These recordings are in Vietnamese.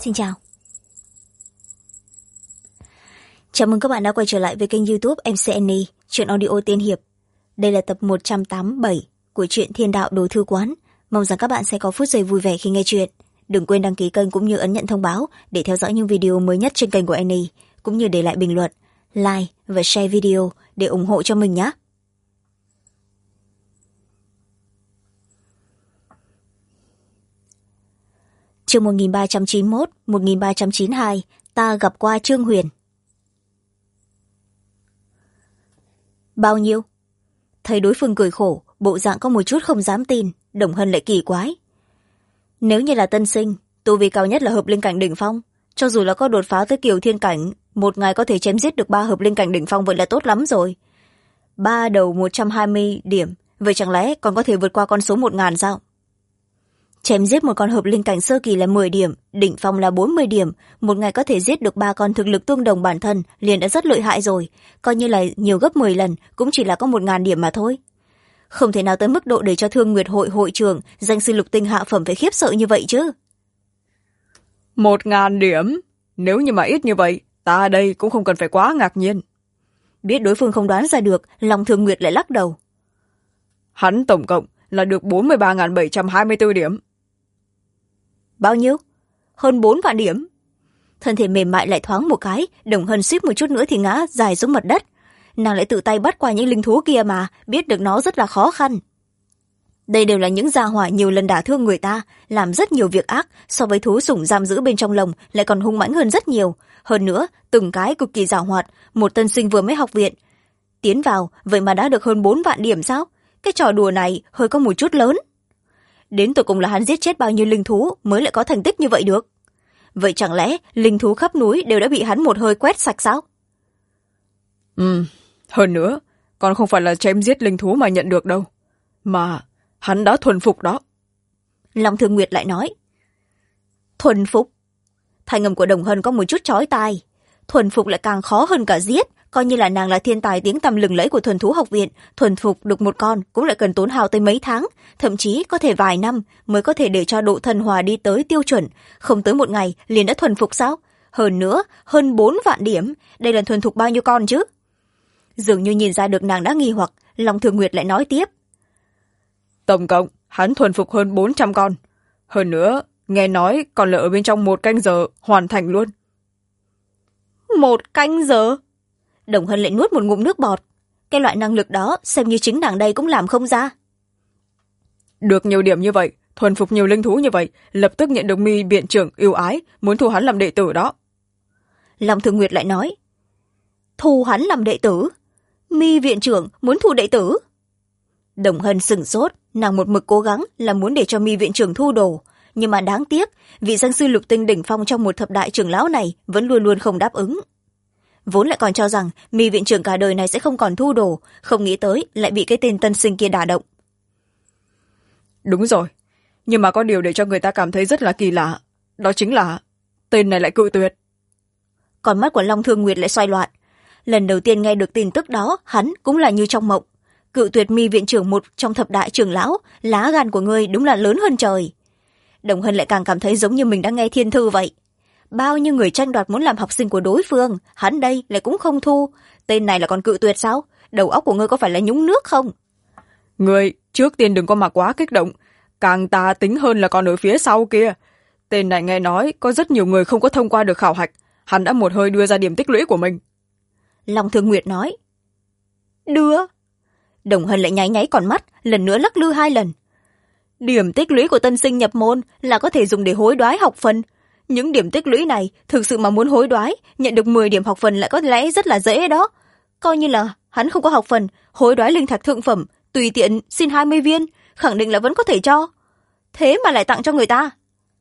Xin chào. Chào mừng các bạn đã quay trở lại với kênh YouTube MC Annie, truyện audio tiên hiệp. Đây là tập 187 của truyện Thiên Đạo Đồ Thư Quán. Mong rằng các bạn sẽ có phút giây vui vẻ khi nghe truyện. Đừng quên đăng ký kênh cũng như ấn nhận thông báo để theo dõi những video mới nhất trên kênh của Annie, cũng như để lại bình luận, like và share video để ủng hộ cho mình nhé. Chương 1391, 1392, ta gặp qua Trương Huyền. Bao nhiêu? Thấy đối phương cười khổ, bộ dạng có một chút không dám tin, Đồng Hân lại kỳ quái. Nếu như là tân sinh, tu vi cao nhất là hợp linh cảnh đỉnh phong, cho dù là có đột phá tới Kiều Thiên cảnh, một ngày có thể chém giết được 3 hợp linh cảnh đỉnh phong vậy là tốt lắm rồi. 3 đầu 120 điểm, vậy chẳng lẽ còn có thể vượt qua con số 1000 sao? Chém giết một con hợp linh cảnh sơ kỳ là 10 điểm, đỉnh phong là 40 điểm, một ngày có thể giết được 3 con thực lực tương đồng bản thân liền đã rất lợi hại rồi, coi như là nhiều gấp 10 lần cũng chỉ là có 1000 điểm mà thôi. Không thể nào tới mức độ để cho Thương Nguyệt hội hội trưởng, danh sư lục tinh hạ phẩm phải khiếp sợ như vậy chứ. 1000 điểm? Nếu như mà ít như vậy, ta đây cũng không cần phải quá ngạc nhiên. Biết đối phương không đoán ra được, lòng Thương Nguyệt lại lắc đầu. Hắn tổng cộng là được 43.724 điểm. Bao nhiêu? Hơn 4 vạn điểm. Thân thể mềm mại lại thoáng một cái, Đồng Hân suýt một chút nữa thì ngã dài xuống mặt đất. Nàng lại tự tay bắt qua những linh thú kia mà, biết được nó rất là khó khăn. Đây đều là những gia hỏa nhiều lần đả thương người ta, làm rất nhiều việc ác, so với thú sủng giam giữ bên trong lồng lại còn hung mãnh hơn rất nhiều. Hơn nữa, từng cái cực kỳ giàu hoạt, một tân sinh vừa mới học viện. Tiến vào, vậy mà đã được hơn 4 vạn điểm sao? Cái trò đùa này hơi có một chút lớn. Đến tụi cùng là hắn giết chết bao nhiêu linh thú mới lại có thành tích như vậy được? Vậy chẳng lẽ linh thú khắp núi đều đã bị hắn một hơi quét sạch sao? Hơn nữa, còn không phải là chém giết linh thú mà nhận được đâu. Mà hắn đã thuần phục đó. Long Thương Nguyệt lại nói. Thuần phục? Thanh âm của Đồng Hân có một chút chói tai. Thuần phục lại càng khó hơn cả giết. Coi như là nàng là thiên tài tiếng tăm lừng lẫy của thuần thú học viện, thuần phục được một con cũng lại cần tốn hao tới mấy tháng, thậm chí có thể vài năm mới có thể để cho độ thần hòa đi tới tiêu chuẩn, không tới một ngày liền đã thuần phục sao? Hơn nữa, hơn 4 vạn điểm, đây là thuần thục bao nhiêu con chứ? Dường như nhìn ra được nàng đã nghi hoặc, Long Thường Nguyệt lại nói tiếp. Tổng cộng, hắn thuần phục hơn 400 con. Hơn nữa, nghe nói còn là ở bên trong 1 canh giờ hoàn thành luôn. 1 canh giờ? Đồng Hân lại nuốt một ngụm nước bọt. Cái loại năng lực đó xem như chính nàng đây cũng làm không ra. Được nhiều điểm như vậy, thuần phục nhiều linh thú như vậy, lập tức nhận được Mi viện trưởng yêu ái, muốn thu hắn làm đệ tử đó. Long Thường Nguyệt lại nói. Thu hắn làm đệ tử? Mi viện trưởng muốn thu đệ tử? Đồng Hân sửng sốt, nàng một mực cố gắng là muốn để cho Mi viện trưởng thu đồ. Nhưng mà đáng tiếc, vị danh sư lục tinh đỉnh phong trong một thập đại trưởng lão này vẫn luôn luôn không đáp ứng. Vốn lại còn cho rằng Mi viện trưởng cả đời này sẽ không còn thu đồ, không nghĩ tới lại bị cái tên tân sinh kia đả động. Đúng rồi, nhưng mà có điều để cho người ta cảm thấy rất là kỳ lạ, đó chính là tên này lại cự tuyệt. Con mắt của Long Thương Nguyệt lại xoay loạn. Lần đầu tiên nghe được tin tức đó, hắn cũng là như trong mộng. Cự tuyệt Mi viện trưởng một trong thập đại trưởng lão, lá gan của ngươi đúng là lớn hơn trời. Đồng Hân lại càng cảm thấy giống như mình đã nghe thiên thư vậy. Bao nhiêu người tranh đoạt muốn làm học sinh của đối phương, hắn đây lại cũng không thu. Tên này là còn cự tuyệt sao? Đầu óc của ngươi có phải là nhúng nước không? Ngươi trước tiên đừng có mà quá kích động, càng tà tính hơn là còn ở phía sau kia. Tên này nghe nói có rất nhiều người không có thông qua được khảo hạch, hắn đã một hơi đưa ra điểm tích lũy của mình. Long Thương Nguyệt nói. Đưa? Đồng Hân lại nháy nháy con mắt, lần nữa lắc lư 2 lần. Điểm tích lũy của tân sinh nhập môn là có thể dùng để hối đoái học phần. Những điểm tích lũy này thực sự mà muốn hối đoái, nhận được 10 điểm học phần lại có lẽ rất là dễ đó. Coi như là hắn không có học phần, hối đoái linh thạch thượng phẩm, tùy tiện xin 20 viên, khẳng định là vẫn có thể cho. Thế mà lại tặng cho người ta.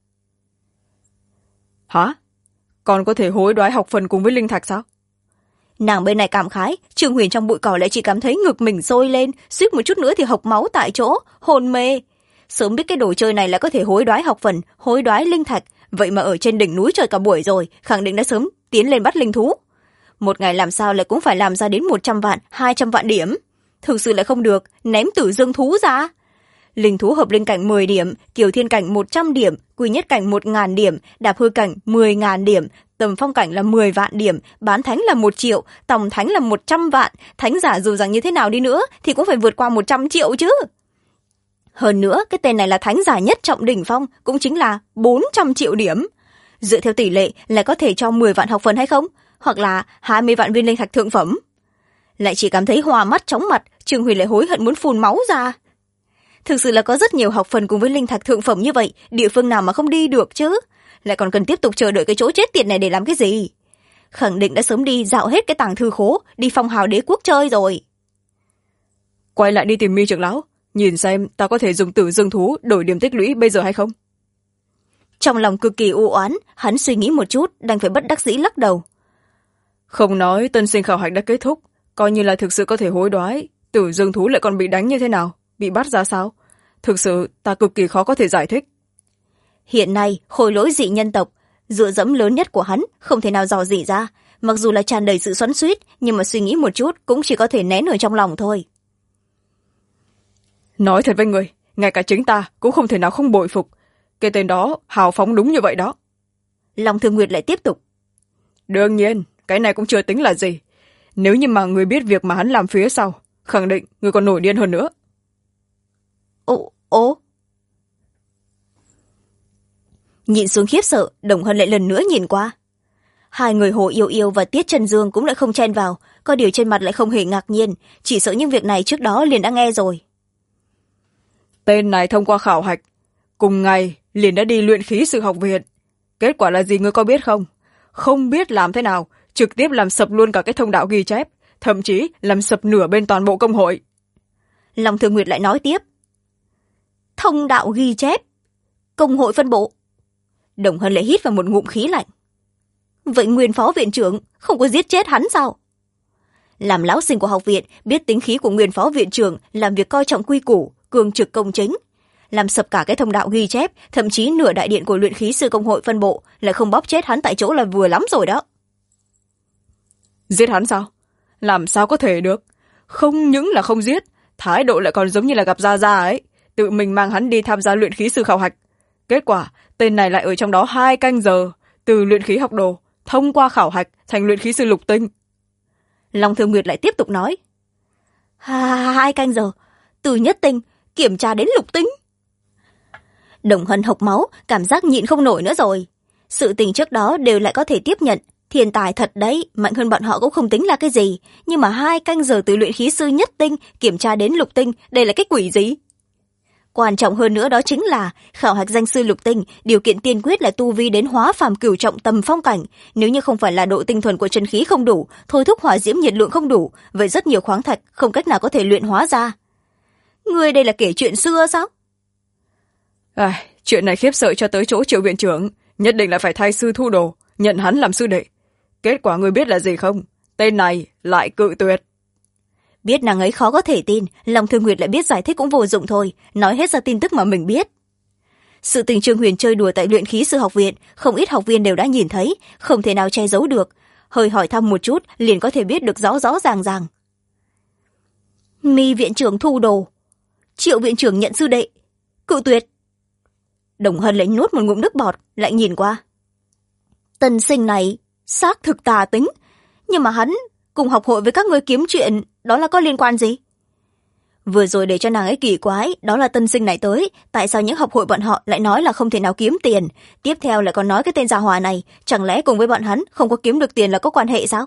Hả? Còn có thể hối đoái học phần cùng với linh thạch sao? Nàng bên này cảm khái, Trương Huyền trong bụi cỏ lại chỉ cảm thấy ngực mình sôi lên, suýt một chút nữa thì hộc máu tại chỗ, hôn mê. Sớm biết cái đồ chơi này là có thể hối đoái học phần, hối đoái linh thạch, vậy mà ở trên đỉnh núi trời cả buổi rồi, khẳng định đã sớm tiến lên bắt linh thú. Một ngày làm sao lại cũng phải làm ra đến 100 vạn, 200 vạn điểm. Thực sự lại không được, ném tử dương thú ra. linh thú hợp linh cảnh 10 điểm, kiều thiên cảnh 100 điểm, quy nhất cảnh 1000 điểm, đạp hư cảnh 10.000 điểm, tầm phong cảnh là 10 vạn điểm, bán thánh là 1 triệu, tổng thánh là 100 vạn. Thánh giả dù rằng như thế nào đi nữa thì cũng phải vượt qua 100 triệu chứ. Hơn nữa, cái tên này là thánh giả nhất trọng đỉnh phong, cũng chính là 400 triệu điểm. Dựa theo tỷ lệ là có thể cho 10 vạn học phần hay không? Hoặc là 20 vạn viên linh thạch thượng phẩm. Lại chỉ cảm thấy hoa mắt chóng mặt, Trương Huyền lại hối hận muốn phun máu ra. Thực sự là có rất nhiều học phần cùng với linh thạch thượng phẩm như vậy, địa phương nào mà không đi được chứ? Lại còn cần tiếp tục chờ đợi cái chỗ chết tiệt này để làm cái gì? Khẳng định đã sớm đi dạo hết cái tàng thư khố, đi phong hào đế quốc chơi rồi. Quay lại đi tìm Mi trưởng lão, nhìn xem ta có thể dùng tử dương thú đổi điểm tích lũy bây giờ hay không. Trong lòng cực kỳ u oán, hắn suy nghĩ một chút, đành phải bất đắc dĩ lắc đầu. Không nói tân sinh khảo hạch đã kết thúc, coi như là thực sự có thể hối đoái, tử dương thú lại còn bị đánh như thế nào, bị bắt ra sao? Thực sự ta cực kỳ khó có thể giải thích. Hiện nay, khôi lỗi dị nhân tộc, dựa dẫm lớn nhất của hắn không thể nào dò dỉ ra, mặc dù là tràn đầy sự xoắn xuýt, nhưng mà suy nghĩ một chút cũng chỉ có thể nén ở trong lòng thôi. Nói thật với người, ngay cả chính ta cũng không thể nào không bội phục. Cái tên đó hào phóng đúng như vậy đó. Long Thương Nguyệt lại tiếp tục. Đương nhiên, cái này cũng chưa tính là gì. Nếu như mà người biết việc mà hắn làm phía sau, khẳng định người còn nổi điên hơn nữa. Ồ. Nhìn xuống khiếp sợ, Đồng Hân lại lần nữa nhìn qua. Hai người Hồ Yêu Yêu và Tiết Trần Dương cũng lại không chen vào, có điều trên mặt lại không hề ngạc nhiên, chỉ sợ những việc này trước đó liền đã nghe rồi. Tên này thông qua khảo hạch, cùng ngày liền đã đi luyện khí sư học viện. Kết quả là gì ngươi có biết không? Không biết làm thế nào, trực tiếp làm sập luôn cả cái thông đạo ghi chép, thậm chí làm sập nửa bên toàn bộ công hội. Long Thường Nguyệt lại nói tiếp. Thông đạo ghi chép? Công hội phân bộ? Đồng Hân lại hít vào một ngụm khí lạnh. Vậy nguyên phó viện trưởng không có giết chết hắn sao? Làm lão sinh của học viện, biết tính khí của nguyên phó viện trưởng, làm việc coi trọng quy củ, cường trực công chính. Làm sập cả cái thông đạo ghi chép, thậm chí nửa đại điện của luyện khí sư công hội phân bộ, lại không bóp chết hắn tại chỗ là vừa lắm rồi đó. Giết hắn sao? Làm sao có thể được? Không những là không giết, thái độ lại còn giống như là gặp Gia Gia ấy, tự mình mang hắn đi tham gia luyện khí sư khảo hạch. Kết quả, tên này lại ở trong đó 2 canh giờ, từ luyện khí học đồ, thông qua khảo hạch thành luyện khí sư lục tinh. Long Thương Nguyệt lại tiếp tục nói. 2 canh giờ, từ nhất tinh, kiểm tra đến lục tinh. Đồng Hân hộc máu, cảm giác nhịn không nổi nữa rồi. Sự tình trước đó đều lại có thể tiếp nhận, thiên tài thật đấy, mạnh hơn bọn họ cũng không tính là cái gì. Nhưng mà 2 canh giờ từ luyện khí sư nhất tinh, kiểm tra đến lục tinh, đây là cái quỷ gì? Quan trọng hơn nữa đó chính là khảo hạch danh sư lục tinh, điều kiện tiên quyết là tu vi đến hóa phàm cửu trọng tầm phong cảnh. Nếu như không phải là độ tinh thuần của chân khí không đủ, thôi thúc hỏa diễm nhiệt lượng không đủ, vậy rất nhiều khoáng thạch không cách nào có thể luyện hóa ra. Ngươi đây là kể chuyện xưa sao? Chuyện này khiếp sợ cho tới chỗ Triệu viện trưởng, nhất định là phải thay sư thu đồ, nhận hắn làm sư đệ. Kết quả ngươi biết là gì không? Tên này lại cự tuyệt. Biết nàng ấy khó có thể tin, Long Thương Nguyệt lại biết giải thích cũng vô dụng thôi, nói hết ra tin tức mà mình biết. Sự tình Trương Huyền chơi đùa tại luyện khí sư học viện, không ít học viên đều đã nhìn thấy, không thể nào che giấu được. Hơi hỏi thăm một chút, liền có thể biết được rõ rõ ràng ràng. Mi viện trưởng thu đồ, Triệu viện trưởng nhận sư đệ, cự tuyệt. Đồng Hân lại nuốt một ngụm nước bọt, lại nhìn qua. Tân sinh này xác thực tà tính, nhưng mà hắn cùng học hội với các ngươi kiếm chuyện, đó là có liên quan gì? Vừa rồi để cho nàng ấy kỳ quái, đó là tân sinh này tới, tại sao những học hội bọn họ lại nói là không thể nào kiếm tiền, tiếp theo lại còn nói cái tên già hòa này, chẳng lẽ cùng với bọn hắn không có kiếm được tiền là có quan hệ sao?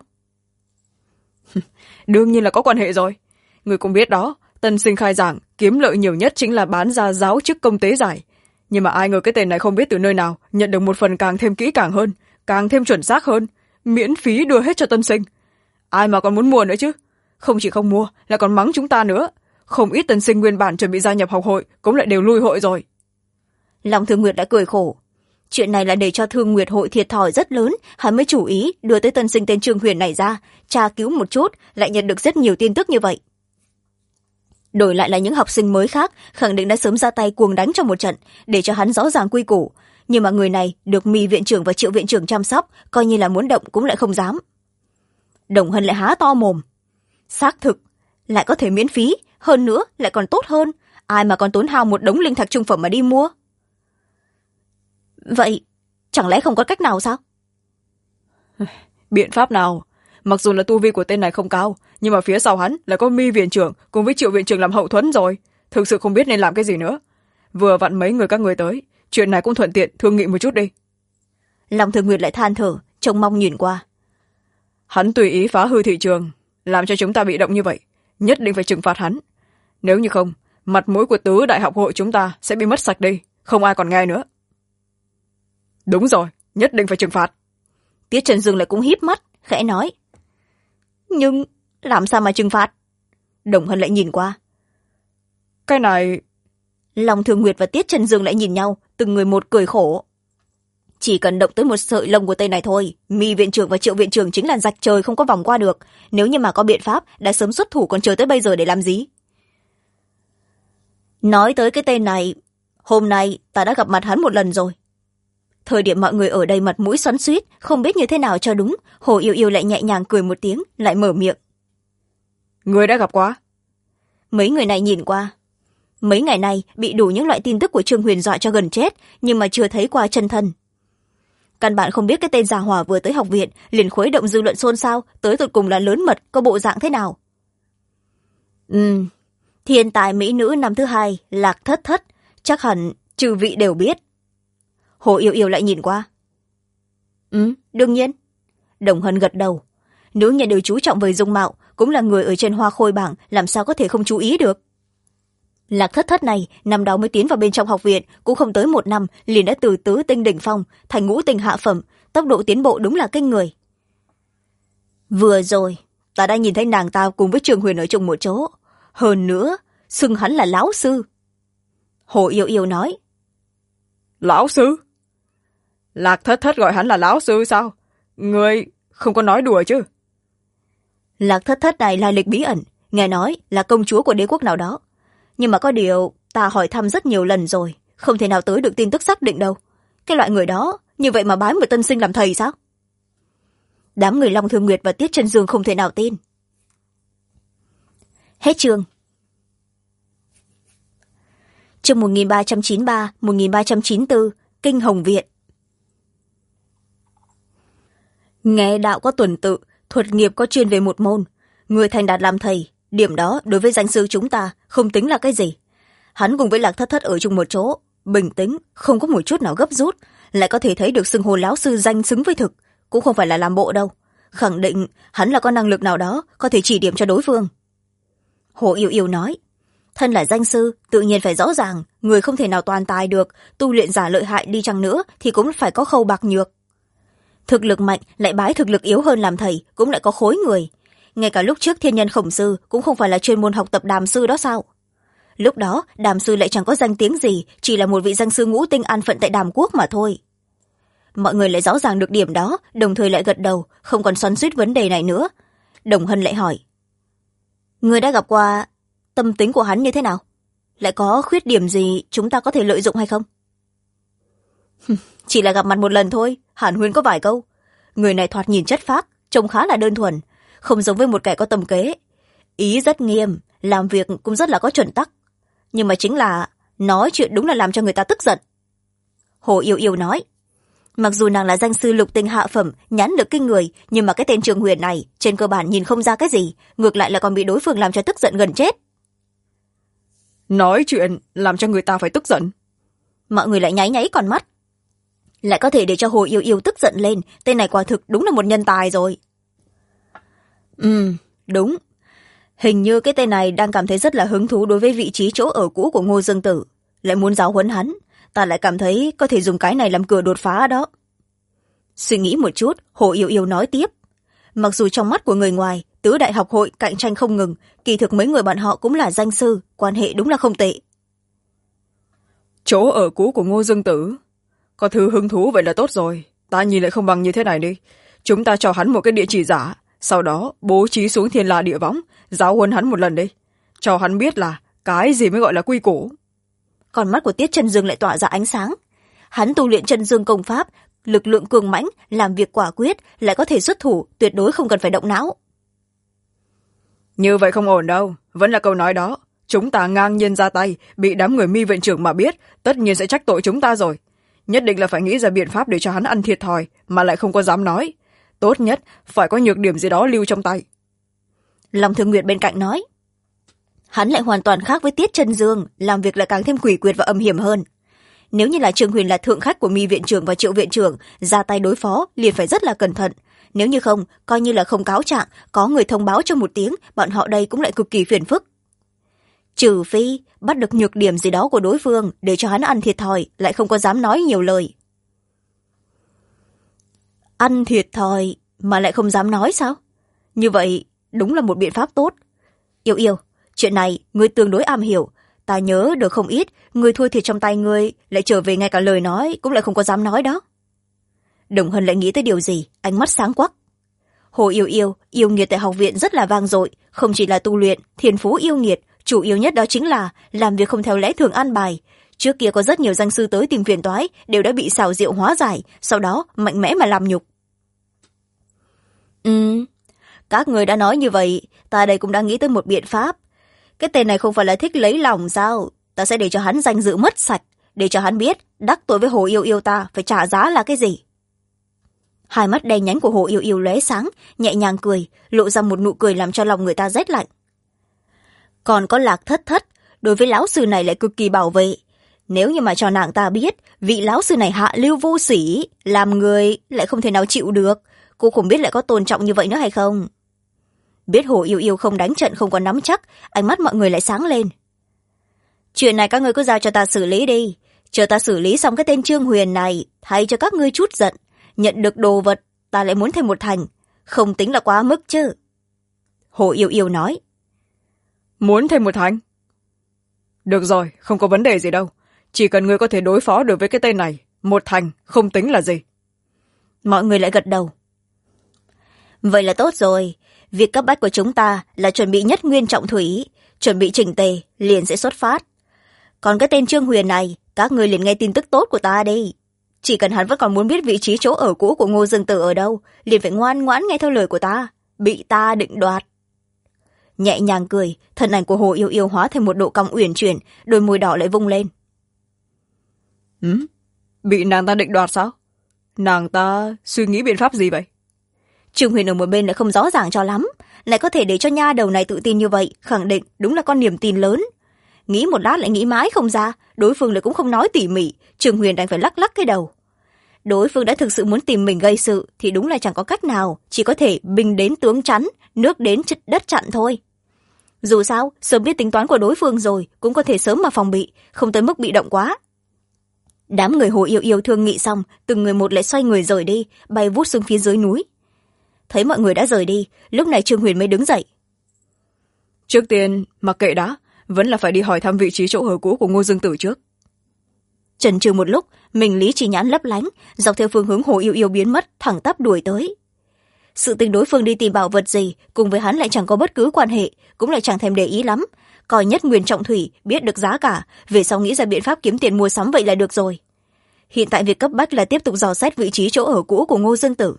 Đương nhiên là có quan hệ rồi. Người cũng biết đó, tân sinh khai giảng, kiếm lợi nhiều nhất chính là bán ra giáo chức công tế giải. Nhưng mà ai ngờ cái tên này không biết từ nơi nào, nhận được một phần càng thêm kỹ càng hơn, càng thêm chuẩn xác hơn, miễn phí đưa hết cho tân sinh. Ai mà còn muốn mua nữa chứ? Không chỉ không mua, lại còn mắng chúng ta nữa. Không ít tân sinh nguyên bản chuẩn bị gia nhập học hội, cũng lại đều lui hội rồi. Long Thương Nguyệt đã cười khổ. Chuyện này là để cho Thương Nguyệt hội thiệt thòi rất lớn, hắn mới chủ ý đưa tới tân sinh tên Trương Huyền này ra, tra cứu một chút, lại nhận được rất nhiều tin tức như vậy. Đổi lại là những học sinh mới khác, khẳng định đã sớm ra tay cuồng đánh trong một trận, để cho hắn rõ ràng quy củ. Nhưng mà người này được Mi viện trưởng và Triệu viện trưởng chăm sóc, coi như là muốn động cũng lại không dám. Đồng Hân lại há to mồm. Xác thực, lại có thể miễn phí, hơn nữa lại còn tốt hơn. ai mà còn tốn hao một đống linh thạch trung phẩm mà đi mua. Vậy chẳng lẽ không có cách nào sao? Biện pháp nào? Mặc dù là tu vi của tên này không cao, nhưng mà phía sau hắn là có Mi viện trưởng cùng với Triệu viện trưởng làm hậu thuẫn rồi. Thực sự không biết nên làm cái gì nữa. Vừa vặn mấy người các người tới, chuyện này cũng thuận tiện thương nghị một chút đi. Long Thường Nguyệt lại than thở, trông mong nhìn qua. Hắn tùy ý phá hư thị trường, làm cho chúng ta bị động như vậy, nhất định phải trừng phạt hắn. Nếu như không, mặt mũi của tứ đại học hội chúng ta sẽ bị mất sạch đi, không ai còn nghe nữa. Đúng rồi, nhất định phải trừng phạt. Tiết Trần Dương lại cũng híp mắt, khẽ nói. Nhưng làm sao mà trừng phạt? Đồng Hân lại nhìn qua. Cái này... Long Thường Nguyệt và Tiết Trần Dương lại nhìn nhau, từng người một cười khổ. Chỉ cần động tới một sợi lông của tên này thôi, Mi viện trưởng và Triệu viện trưởng chính là rạch trời không có vòng qua được. Nếu như mà có biện pháp, đã sớm xuất thủ, còn chờ tới bây giờ để làm gì? Nói tới cái tên này, hôm nay ta đã gặp mặt hắn một lần rồi. Thời điểm mọi người ở đây mặt mũi xoắn xuýt, không biết như thế nào cho đúng, Hồ Yêu Yêu lại nhẹ nhàng cười một tiếng, lại mở miệng. Người đã gặp qua? Mấy người này nhìn qua. Mấy ngày nay bị đủ những loại tin tức của Trương Huyền dọa cho gần chết, nhưng mà chưa thấy qua chân thân. Căn bản không biết cái tên già hỏa vừa tới học viện liền khuấy động dư luận xôn xao, tới tột cùng là lớn mật, có bộ dạng thế nào. Thiên tài mỹ nữ năm thứ hai, Lạc Thất Thất, chắc hẳn chư vị đều biết. Hồ Yêu Yêu lại nhìn qua. Đương nhiên. Đồng Hân gật đầu. Nữ nhân đều chú trọng về dung mạo, cũng là người ở trên hoa khôi bảng, làm sao có thể không chú ý được. Lạc Thất Thất này năm đó mới tiến vào bên trong học viện, cũng không tới một năm liền đã từ tứ tinh đỉnh phong thành ngũ tinh hạ phẩm, tốc độ tiến bộ đúng là kinh người. Vừa rồi ta đã nhìn thấy nàng ta cùng với Trường Huyền ở chung một chỗ, hơn nữa xưng hắn là lão sư. Hồ Yêu Yêu nói. Lão sư? Lạc Thất Thất gọi hắn là lão sư sao? Người không có nói đùa chứ? Lạc Thất Thất này lai lịch bí ẩn, nghe nói là công chúa của đế quốc nào đó. Nhưng mà có điều ta hỏi thăm rất nhiều lần rồi, không thể nào tới được tin tức xác định đâu. Cái loại người đó như vậy mà bái một tân sinh làm thầy sao? Đám người Long Thường Nguyệt và Tiết Trần Dương không thể nào tin. Hết chương. Chương 1393, 1394, Kinh Hồng Viện. Nghe đạo có tuần tự, thuật nghiệp có chuyên về một môn. Người thành đạt làm thầy, điểm đó đối với danh sư chúng ta không tính là cái gì. Hắn cùng với Lạc Thất Thất ở chung một chỗ, bình tĩnh, không có một chút nào gấp rút, lại có thể thấy được xưng hô lão sư danh xứng với thực, cũng không phải là làm bộ đâu. Khẳng định hắn là có năng lực nào đó có thể chỉ điểm cho đối phương. Hồ Yêu Yêu nói, thân là danh sư tự nhiên phải rõ ràng, người không thể nào toàn tài được, tu luyện giả lợi hại đi chăng nữa thì cũng phải có khâu bạc nhược. Thực lực mạnh lại bái thực lực yếu hơn làm thầy cũng lại có khối người. Ngay cả lúc trước Thiên Nhân Khổng Sư cũng không phải là chuyên môn học tập đàm sư đó sao? Lúc đó đàm sư lại chẳng có danh tiếng gì, chỉ là một vị danh sư ngũ tinh an phận tại Đàm Quốc mà thôi. Mọi người lại rõ ràng được điểm đó, đồng thời lại gật đầu, không còn xoắn xuýt vấn đề này nữa. Đồng Hân lại hỏi, người đã gặp qua, tâm tính của hắn như thế nào? Lại có khuyết điểm gì chúng ta có thể lợi dụng hay không? Chỉ là gặp mặt một lần thôi, hàn huyên có vài câu. Người này thoạt nhìn chất phác, trông khá là đơn thuần, không giống với một kẻ có tầm kế. Ý rất nghiêm, làm việc cũng rất là có chuẩn tắc. Nhưng mà chính là nói chuyện đúng là làm cho người ta tức giận. Hồ Yêu Yêu nói, mặc dù nàng là danh sư lục tinh hạ phẩm, nhãn lực kinh người, nhưng mà cái tên Trường Huyền này trên cơ bản nhìn không ra cái gì, ngược lại là còn bị đối phương làm cho tức giận gần chết. Nói chuyện làm cho người ta phải tức giận. Mọi người lại nháy nháy con mắt. Lại có thể để cho Hồ Yêu Yêu tức giận lên, tên này quả thực đúng là một nhân tài rồi. Đúng. Hình như cái tên này đang cảm thấy rất là hứng thú đối với vị trí chỗ ở cũ của Ngô Dương Tử, lại muốn giáo huấn hắn. Ta lại cảm thấy có thể dùng cái này làm cửa đột phá đó. Suy nghĩ một chút, Hồ Yêu Yêu nói tiếp. Mặc dù trong mắt của người ngoài, tứ đại học hội cạnh tranh không ngừng, kỳ thực mấy người bọn họ cũng là danh sư, quan hệ đúng là không tệ. Chỗ ở cũ của Ngô Dương Tử? Có thứ hứng thú vậy là tốt rồi. Ta nhìn lại không bằng như thế này đi. Chúng ta cho hắn một cái địa chỉ giả, sau đó bố trí xuống Thiên La Địa Võng, giáo huấn hắn một lần đi. Cho hắn biết là cái gì mới gọi là quy củ. Còn mắt của Tiết Trần Dương lại tỏa ra ánh sáng. Hắn tu luyện Chân Dương công pháp, lực lượng cường mãnh, làm việc quả quyết, lại có thể xuất thủ, tuyệt đối không cần phải động não. Như vậy không ổn đâu, vẫn là câu nói đó. chúng ta ngang nhiên ra tay bị đám người Mi viện trưởng mà biết tất nhiên sẽ trách tội chúng ta rồi. Nhất định là phải nghĩ ra biện pháp để cho hắn ăn thiệt thòi mà lại không có dám nói. Tốt nhất phải có nhược điểm gì đó lưu trong tay. Long Thương Nguyệt bên cạnh nói. Hắn lại hoàn toàn khác với Tiết Chân Dương, làm việc lại càng thêm quỷ quyệt và âm hiểm hơn. Nếu như là Trương Huyền là thượng khách của Mi viện trưởng và Triệu viện trưởng, ra tay đối phó liền phải rất là cẩn thận. Nếu như không, coi như là không cáo trạng, có người thông báo cho một tiếng, bọn họ đây cũng lại cực kỳ phiền phức. Trừ phi bắt được nhược điểm gì đó của đối phương để cho hắn ăn thiệt thòi, lại không có dám nói nhiều lời. Ăn thiệt thòi mà lại không dám nói sao? Như vậy đúng là một biện pháp tốt. Yêu yêu, chuyện này ngươi tương đối am hiểu, ta nhớ được không ít, ngươi thua thiệt trong tay ngươi lại trở về ngay cả lời nói cũng lại không có dám nói đó. Đồng Hân lại nghĩ tới điều gì, ánh mắt sáng quắc. Hồ Yêu Yêu, yêu nghiệt tại học viện rất là vang dội, không chỉ là tu luyện, thiên phú yêu nghiệt, chủ yếu nhất đó chính là làm việc không theo lẽ thường an bài. Trước kia có rất nhiều danh sư tới tìm phiền toái, đều đã bị xảo diệu hóa giải, sau đó mạnh mẽ mà làm nhục. Các người đã nói như vậy, ta đây cũng đang nghĩ tới một biện pháp. Cái tên này không phải là thích lấy lòng sao? Ta sẽ để cho hắn danh dự mất sạch, để cho hắn biết đắc tội với Hồ Yêu Yêu ta phải trả giá là cái gì. Hai mắt đen nhánh của Hồ Yêu Yêu lóe sáng, nhẹ nhàng cười, lộ ra một nụ cười làm cho lòng người ta rét lạnh. Còn có Lạc Thất Thất, đối với lão sư này lại cực kỳ bảo vệ. Nếu như mà cho nàng ta biết vị lão sư này hạ lưu vô sỉ, làm người lại không thể nào chịu được, cô không biết lại có tôn trọng như vậy nữa hay không. Biết Hồ Yêu Yêu không đánh trận không có nắm chắc, ánh mắt mọi người lại sáng lên. Chuyện này các ngươi cứ giao cho ta xử lý đi, chờ ta xử lý xong cái tên Trương Huyền này, thay cho các ngươi chút giận, nhận được đồ vật ta lại muốn thêm một thành, không tính là quá mức chứ. Hồ Yêu Yêu nói. Muốn thêm một thành? Được rồi, không có vấn đề gì đâu, chỉ cần ngươi có thể đối phó được với cái tên này, một thành không tính là gì. Mọi người lại gật đầu. Vậy là tốt rồi, việc cấp bách của chúng ta là chuẩn bị nhất nguyên trọng thủy, chuẩn bị chỉnh tề liền sẽ xuất phát. Còn cái tên Trương Huyền này, các người liền nghe tin tức tốt của ta đi. Chỉ cần hắn vẫn còn muốn biết vị trí chỗ ở cũ của Ngô Dương Tử ở đâu, liền phải ngoan ngoãn nghe theo lời của ta, bị ta định đoạt. Nhẹ nhàng cười, thân ảnh của Hồ Yêu Yêu hóa thành một độ cong uyển chuyển, đôi môi đỏ lại vung lên. Bị nàng ta định đoạt sao? Nàng ta suy nghĩ biện pháp gì vậy? Trương Huyền ở một bên lại không rõ ràng cho lắm, lại có thể để cho nha đầu này tự tin như vậy, khẳng định đúng là con niềm tin lớn. Nghĩ một lát lại nghĩ mãi không ra, đối phương lại cũng không nói tỉ mỉ, Trương Huyền đành phải lắc lắc cái đầu. Đối phương đã thực sự muốn tìm mình gây sự thì đúng là chẳng có cách nào, chỉ có thể binh đến tướng chắn, nước đến đất chặn thôi. Dù sao, sớm biết tính toán của đối phương rồi, cũng có thể sớm mà phòng bị, không tới mức bị động quá. Đám người Hồ Yêu Yêu thương nghị xong, từng người một lại xoay người rời đi, bay vút xuống phía dưới núi. Thấy mọi người đã rời đi, lúc này Trương Huyền mới đứng dậy. Trước tiên, mặc kệ đã, vẫn là phải đi hỏi thăm vị trí chỗ ở cũ của Ngô Dương Tử trước. Chần chừ một lúc, mình lý trí nhãn lấp lánh, dọc theo phương hướng Hồ Yêu Yêu biến mất, thẳng tắp đuổi tới. Sự tình đối phương đi tìm bảo vật gì, cùng với hắn lại chẳng có bất cứ quan hệ, cũng lại chẳng thèm để ý lắm. Coi nhất nguyên trọng thủy, biết được giá cả, về sau nghĩ ra biện pháp kiếm tiền mua sắm vậy là được rồi. Hiện tại việc cấp bách là tiếp tục dò xét vị trí chỗ ở cũ của Ngô Dương Tử.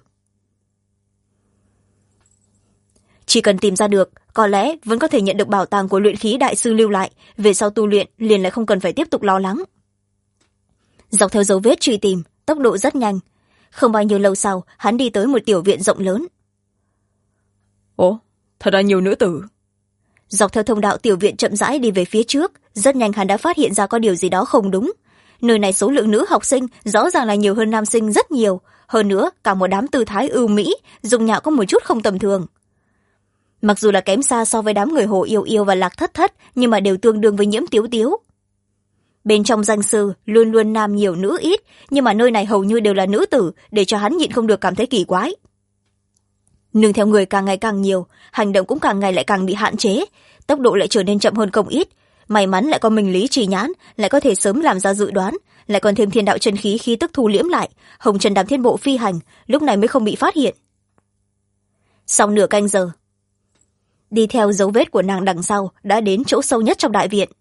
Chỉ cần tìm ra được, có lẽ vẫn có thể nhận được bảo tàng của luyện khí đại sư lưu lại, về sau tu luyện liền lại không cần phải tiếp tục lo lắng. Dọc theo dấu vết truy tìm, tốc độ rất nhanh. Không bao nhiêu lâu sau, hắn đi tới một tiểu viện rộng lớn. Ồ, thật là nhiều nữ tử. Dọc theo thông đạo tiểu viện chậm rãi đi về phía trước, rất nhanh hắn đã phát hiện ra có điều gì đó không đúng. Nơi này số lượng nữ học sinh rõ ràng là nhiều hơn nam sinh rất nhiều, hơn nữa cả một đám tư thái ưu mỹ, dùng nhạo có một chút không tầm thường. Mặc dù là kém xa so với đám người Hồ Yêu Yêu và Lạc Thất Thất, nhưng mà đều tương đương với Nhiễm Tiếu Tiếu. Bên trong danh sư luôn luôn nam nhiều nữ ít, nhưng mà nơi này hầu như đều là nữ tử, để cho hắn nhịn không được cảm thấy kỳ quái. Nương theo người càng ngày càng nhiều, hành động cũng càng ngày lại càng bị hạn chế, tốc độ lại trở nên chậm hơn không ít. May mắn lại có mình lý trì nhãn, lại có thể sớm làm ra dự đoán, lại còn thêm thiên đạo chân khí khí tức thu liễm lại, hồng trần đàm thiên bộ phi hành, lúc này mới không bị phát hiện. Sau nửa canh giờ, đi theo dấu vết của nàng đằng sau, đã đến chỗ sâu nhất trong đại viện.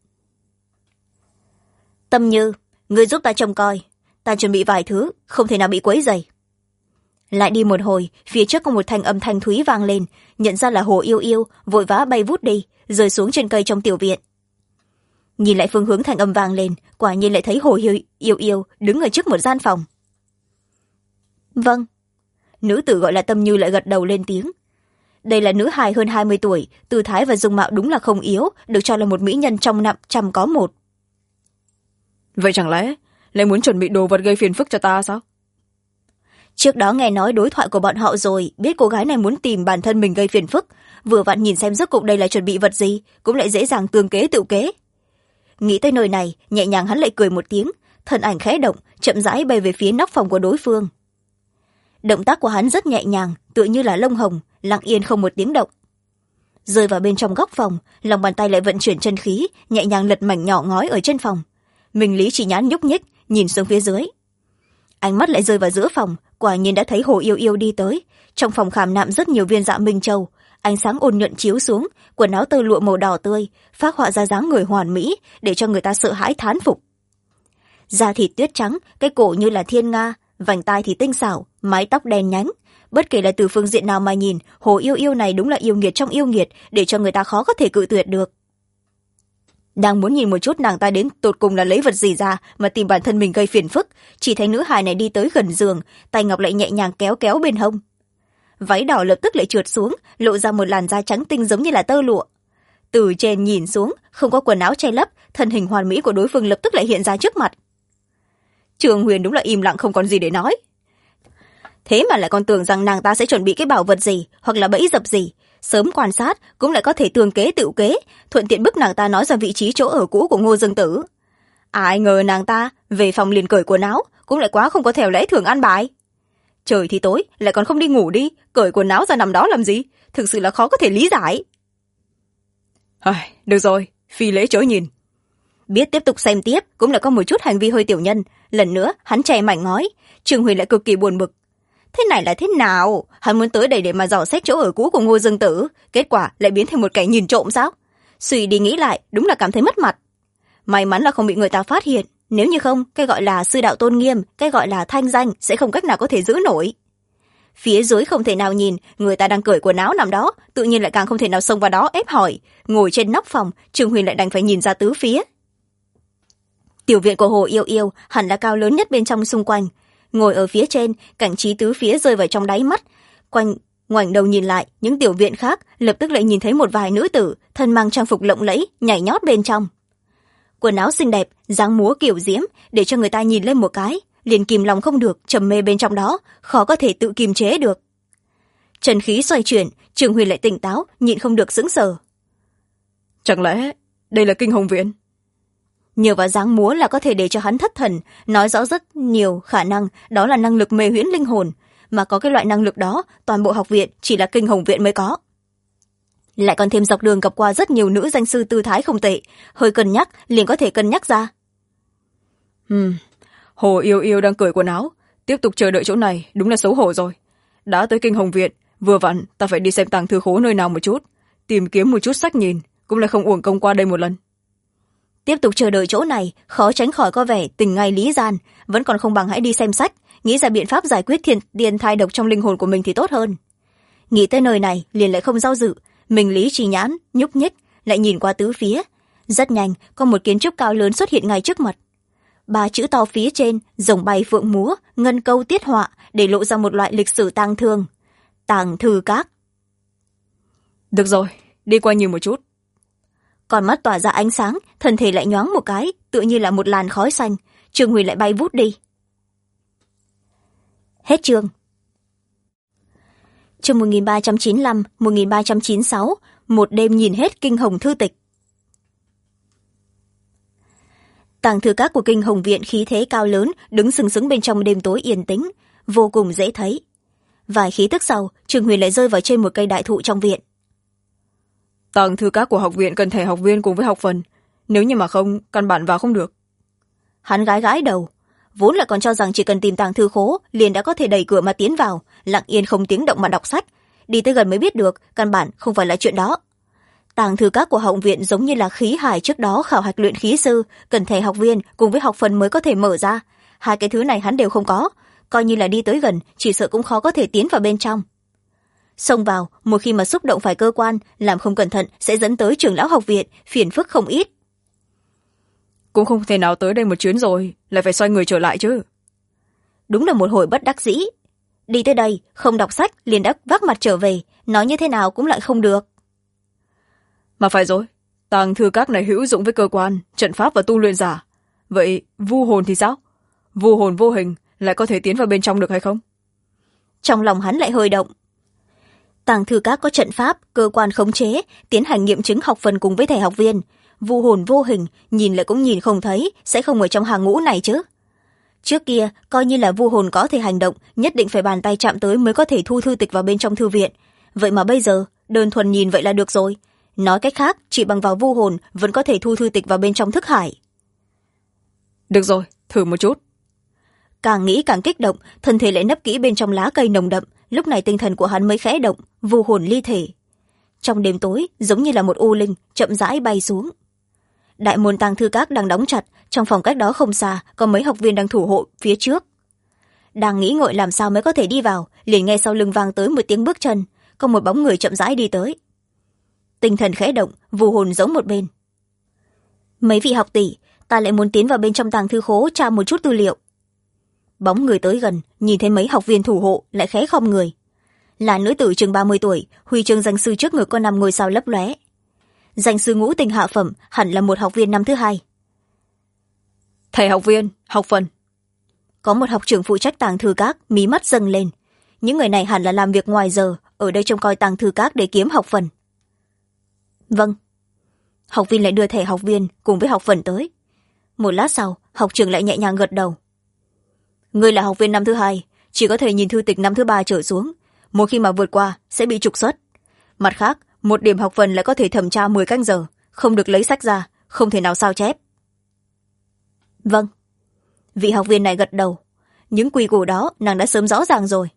Tâm Như, ngươi giúp ta trông coi, ta chuẩn bị vài thứ, không thể nào bị quấy rầy. Lại đi một hồi, phía trước có một thanh âm thanh thúy vang lên, nhận ra là Hồ Yêu Yêu, vội vã bay vút đi, rơi xuống trên cây trong tiểu viện. nhìn lại phương hướng thanh âm vang lên, quả nhiên lại thấy Hồ Yêu Yêu đứng ở trước một gian phòng. Vâng. Nữ tử gọi là Tâm Như lại gật đầu lên tiếng. Đây là nữ hài hơn 20 tuổi, tư thái và dung mạo đúng là không yếu, được cho là một mỹ nhân trong 500 có một. Vậy chẳng lẽ lại muốn chuẩn bị đồ vật gây phiền phức cho ta sao? Trước đó nghe nói đối thoại của bọn họ rồi, biết cô gái này muốn tìm bản thân mình gây phiền phức, vừa vặn nhìn xem rốt cuộc đây là chuẩn bị vật gì, cũng lại dễ dàng tương kế tự kế. Nghĩ tới nơi này, nhẹ nhàng hắn lại cười một tiếng, thân ảnh khẽ động, chậm rãi bay về phía nóc phòng của đối phương. Động tác của hắn rất nhẹ nhàng, tựa như là lông hồng, lặng yên không một tiếng động. Rơi vào bên trong góc phòng, lòng bàn tay lại vận chuyển chân khí, nhẹ nhàng lật mảnh nhỏ ngói ở trên phòng. Minh Lý chỉ nhãn nhúc nhích, nhìn xuống phía dưới. Ánh mắt lại rơi vào giữa phòng, quả nhiên đã thấy Hồ Yêu Yêu đi tới. Trong phòng khảm nạm rất nhiều viên dạ minh châu, ánh sáng ôn nhuận chiếu xuống, quần áo tơ lụa màu đỏ tươi, phác họa ra dáng người hoàn mỹ, để cho người ta sợ hãi thán phục. Da thịt tuyết trắng, cái cổ như là thiên nga, vành tai thì tinh xảo, mái tóc đen nhánh. Bất kể là từ phương diện nào mà nhìn, Hồ Yêu Yêu này đúng là yêu nghiệt trong yêu nghiệt, để cho người ta khó có thể cự tuyệt được. Đang muốn nhìn một chút nàng ta đến tột cùng là lấy vật gì ra mà tìm bản thân mình gây phiền phức, chỉ thấy nữ hài này đi tới gần giường, tay ngọc lại nhẹ nhàng kéo kéo bên hông. Váy đỏ lập tức lại trượt xuống, lộ ra một làn da trắng tinh giống như là tơ lụa. Từ trên nhìn xuống, không có quần áo che lấp, thân hình hoàn mỹ của đối phương lập tức lại hiện ra trước mặt. Trường Huyền đúng là im lặng không còn gì để nói. Thế mà lại còn tưởng rằng nàng ta sẽ chuẩn bị cái bảo vật gì hoặc là bẫy dập gì, sớm quan sát cũng lại có thể tương kế tự kế, thuận tiện bức nàng ta nói ra vị trí chỗ ở cũ của Ngô Dương Tử. Ai ngờ nàng ta về phòng liền cởi quần áo, cũng lại quá không có theo lẽ thường ăn bài. Trời thì tối lại còn không đi ngủ đi, cởi quần áo ra nằm đó làm gì, thực sự là khó có thể lý giải. Được rồi, phi lễ chớ nhìn. Biết tiếp tục xem tiếp cũng là có một chút hành vi hơi tiểu nhân, lần nữa hắn che mảnh ngói. Trường Huyền lại cực kỳ buồn bực. Thế này là thế nào? Hắn muốn tới đây để mà dò xét chỗ ở cũ của Ngô Dương Tử, kết quả lại biến thành một kẻ nhìn trộm sao? Suy đi nghĩ lại, đúng là cảm thấy mất mặt. May mắn là không bị người ta phát hiện, nếu như không, cái gọi là sư đạo tôn nghiêm, cái gọi là thanh danh sẽ không cách nào có thể giữ nổi. Phía dưới không thể nào nhìn, người ta đang cởi quần áo nằm đó, tự nhiên lại càng không thể nào xông vào đó ép hỏi. Ngồi trên nóc phòng, Trường Huyền lại đành phải nhìn ra tứ phía. Tiểu viện của Hồ Yêu Yêu hẳn là cao lớn nhất bên trong xung quanh. Ngồi ở phía trên, cảnh trí tứ phía rơi vào trong đáy mắt. Ngoảnh đầu nhìn lại, những tiểu viện khác lập tức lại nhìn thấy một vài nữ tử thân mang trang phục lộng lẫy nhảy nhót bên trong. Quần áo xinh đẹp, dáng múa kiểu diễm, để cho người ta nhìn lên một cái liền kìm lòng không được, trầm mê bên trong đó, khó có thể tự kiềm chế được. Trần khí xoay chuyển, Trường Huyền lại tỉnh táo, nhịn không được sững sờ. Chẳng lẽ đây là Kinh Hồng Viện? Nhờ vào dáng múa là có thể để cho hắn thất thần, nói rõ rất nhiều khả năng đó là năng lực mê huyễn linh hồn, mà có cái loại năng lực đó toàn bộ học viện chỉ là Kinh Hồng Viện mới có. Lại còn thêm dọc đường gặp qua rất nhiều nữ danh sư tư thái không tệ, hơi cân nhắc liền có thể cân nhắc ra. Hồ Yêu Yêu đang cởi quần áo, tiếp tục chờ đợi chỗ này đúng là xấu hổ rồi. Đã tới Kinh Hồng Viện, vừa vặn ta phải đi xem tàng thư khố nơi nào một chút, tìm kiếm một chút sách nhìn, cũng là không uổng công qua đây một lần. Tiếp tục chờ đợi chỗ này khó tránh khỏi có vẻ tình ngay lý gian, vẫn còn không bằng hãy đi xem sách, nghĩ ra biện pháp giải quyết tiền thai độc trong linh hồn của mình thì tốt hơn. Nghĩ tới nơi này liền lại không do dự, mình lý trì nhãn nhúc nhích, lại nhìn qua tứ phía. Rất nhanh có một kiến trúc cao lớn xuất hiện ngay trước mặt. 3 chữ to phía trên rồng bay phượng múa, ngân câu tiết họa, để lộ ra một loại lịch sử tang thương. Tàng thư các. Được rồi, đi qua nhìn một chút. Con mắt tỏa ra ánh sáng, thân thể lại nhoáng một cái, tựa như là một làn khói xanh. Trường Huyền lại bay vút đi. Hết chương. Chương 1395-1396, một đêm nhìn hết Kinh Hồng thư tịch. Tàng thư các của Kinh Hồng Viện khí thế cao lớn, đứng sừng sững bên trong đêm tối yên tĩnh, vô cùng dễ thấy. Vài khí tức sau, Trường Huyền lại rơi vào trên một cây đại thụ trong viện. Tàng thư các của học viện cần thẻ học viên cùng với học phần, nếu như mà không, căn bản vào không được. Hắn gái gái đầu, vốn là còn cho rằng chỉ cần tìm tàng thư khố liền đã có thể đẩy cửa mà tiến vào, lặng yên không tiếng động mà đọc sách. Đi tới gần mới biết được, căn bản không phải là chuyện đó. Tàng thư các của học viện giống như là khí hải trước đó khảo hạch luyện khí sư, cần thẻ học viên cùng với học phần mới có thể mở ra. Hai cái thứ này hắn đều không có, coi như là đi tới gần, chỉ sợ cũng khó có thể tiến vào bên trong. Xông vào, một khi mà xúc động phải cơ quan, làm không cẩn thận sẽ dẫn tới trưởng lão học viện, phiền phức không ít. cũng không thể nào tới đây một chuyến rồi lại phải xoay người trở lại chứ. Đúng là một hồi bất đắc dĩ. Đi tới đây không đọc sách liền đã vác mặt trở về, nói như thế nào cũng lại không được. Mà phải rồi, tàng thư các này hữu dụng với cơ quan trận pháp và tu luyện giả. Vậy vu hồn thì sao? Vu hồn vô hình lại có thể tiến vào bên trong được hay không? Trong lòng hắn lại hơi động. Tàng thư các có trận pháp cơ quan khống chế tiến hành nghiệm chứng học phần cùng với thầy học viên. Vu hồn vô hình nhìn lại cũng nhìn không thấy, sẽ không ở trong hàng ngũ này chứ. Trước kia coi như là vu hồn có thể hành động, nhất định phải bàn tay chạm tới mới có thể thu thư tịch vào bên trong thư viện. Vậy mà bây giờ đơn thuần nhìn vậy là được rồi. Nói cách khác, chỉ bằng vào vu hồn vẫn có thể thu thư tịch vào bên trong thức hải. Được rồi, thử một chút. Càng nghĩ càng kích động, thân thể lại nấp kỹ bên trong lá cây nồng đậm. Lúc này tinh thần của hắn mới khẽ động, vu hồn ly thể. Trong đêm tối giống như là một u linh chậm rãi bay xuống. Đại môn tàng thư các đang đóng chặt, trong phòng cách đó không xa có mấy học viên đang thủ hộ phía trước. Đang nghĩ ngợi làm sao mới có thể đi vào, liền nghe sau lưng vang tới một tiếng bước chân, có một bóng người chậm rãi đi tới. Tinh thần khẽ động, vu hồn giấu một bên. Mấy vị học tỷ, ta lại muốn tiến vào bên trong tàng thư khố tra một chút tư liệu. Bóng người tới gần, nhìn thấy mấy học viên thủ hộ lại khẽ khom người. Là nữ tử chừng 30 tuổi, huy chương danh sư trước ngực có 5 ngôi sao lấp lóe. Danh sư ngũ tinh hạ phẩm, hẳn là một học viên năm thứ 2. Thầy học viên, học phần. Có một học trưởng phụ trách tàng thư các, mí mắt dâng lên. Những người này hẳn là làm việc ngoài giờ, ở đây trông coi tàng thư các để kiếm học phần. Vâng. Học viên lại đưa thẻ học viên cùng với học phần tới. Một lát sau, học trưởng lại nhẹ nhàng gật đầu. Ngươi là học viên năm thứ 2, chỉ có thể nhìn thư tịch năm thứ 3 trở xuống. Một khi mà vượt qua sẽ bị trục xuất. Mặt khác, một điểm học phần lại có thể thẩm tra 10 canh giờ, không được lấy sách ra, không thể nào sao chép. Vâng. Vị học viên này gật đầu. Những quy củ đó nàng đã sớm rõ ràng rồi.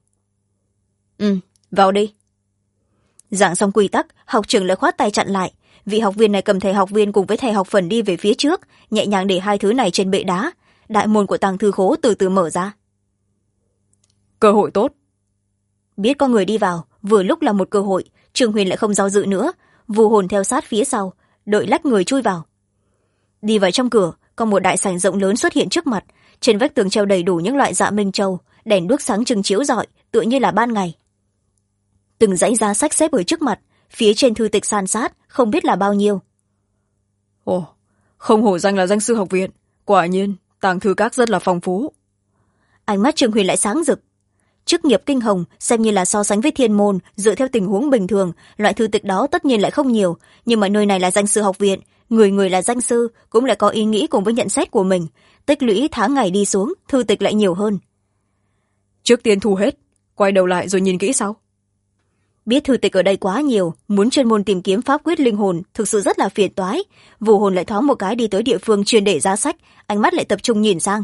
Vào đi. Giảng xong quy tắc, học trưởng lại khoát tay chặn lại. Vị học viên này cầm thẻ học viên cùng với thẻ học phần đi về phía trước, nhẹ nhàng để hai thứ này trên bệ đá. Đại môn của tàng thư khố từ từ mở ra. Cơ hội tốt. Biết có người đi vào, vừa lúc là một cơ hội, Trương Huyền lại không do dự nữa, vu hồn theo sát phía sau, đợi lách người chui vào. Đi vào trong cửa, có một đại sảnh rộng lớn xuất hiện trước mặt, trên vách tường treo đầy đủ những loại dạ minh châu, đèn đuốc sáng trưng chiếu rọi, tựa như là ban ngày. Từng dãy giá sách xếp ở trước mặt, phía trên thư tịch san sát, không biết là bao nhiêu. Ồ, không hổ danh là danh sư học viện, quả nhiên tàng thư các rất là phong phú. Ánh mắt Trương Huyền lại sáng rực. Chức nghiệp kinh hồng xem như là so sánh với thiên môn, dựa theo tình huống bình thường, loại thư tịch đó tất nhiên lại không nhiều, nhưng mà nơi này là danh sư học viện, người người là danh sư, cũng lại có ý nghĩ cùng với nhận xét của mình, tích lũy tháng ngày đi xuống, thư tịch lại nhiều hơn. Trước tiên thu hết, quay đầu lại rồi nhìn kỹ sau. Biết thư tịch ở đây quá nhiều, muốn chuyên môn tìm kiếm pháp quyết linh hồn thực sự rất là phiền toái. Vu hồn lại thoáng một cái đi tới địa phương chuyên để giá sách, ánh mắt lại tập trung nhìn sang.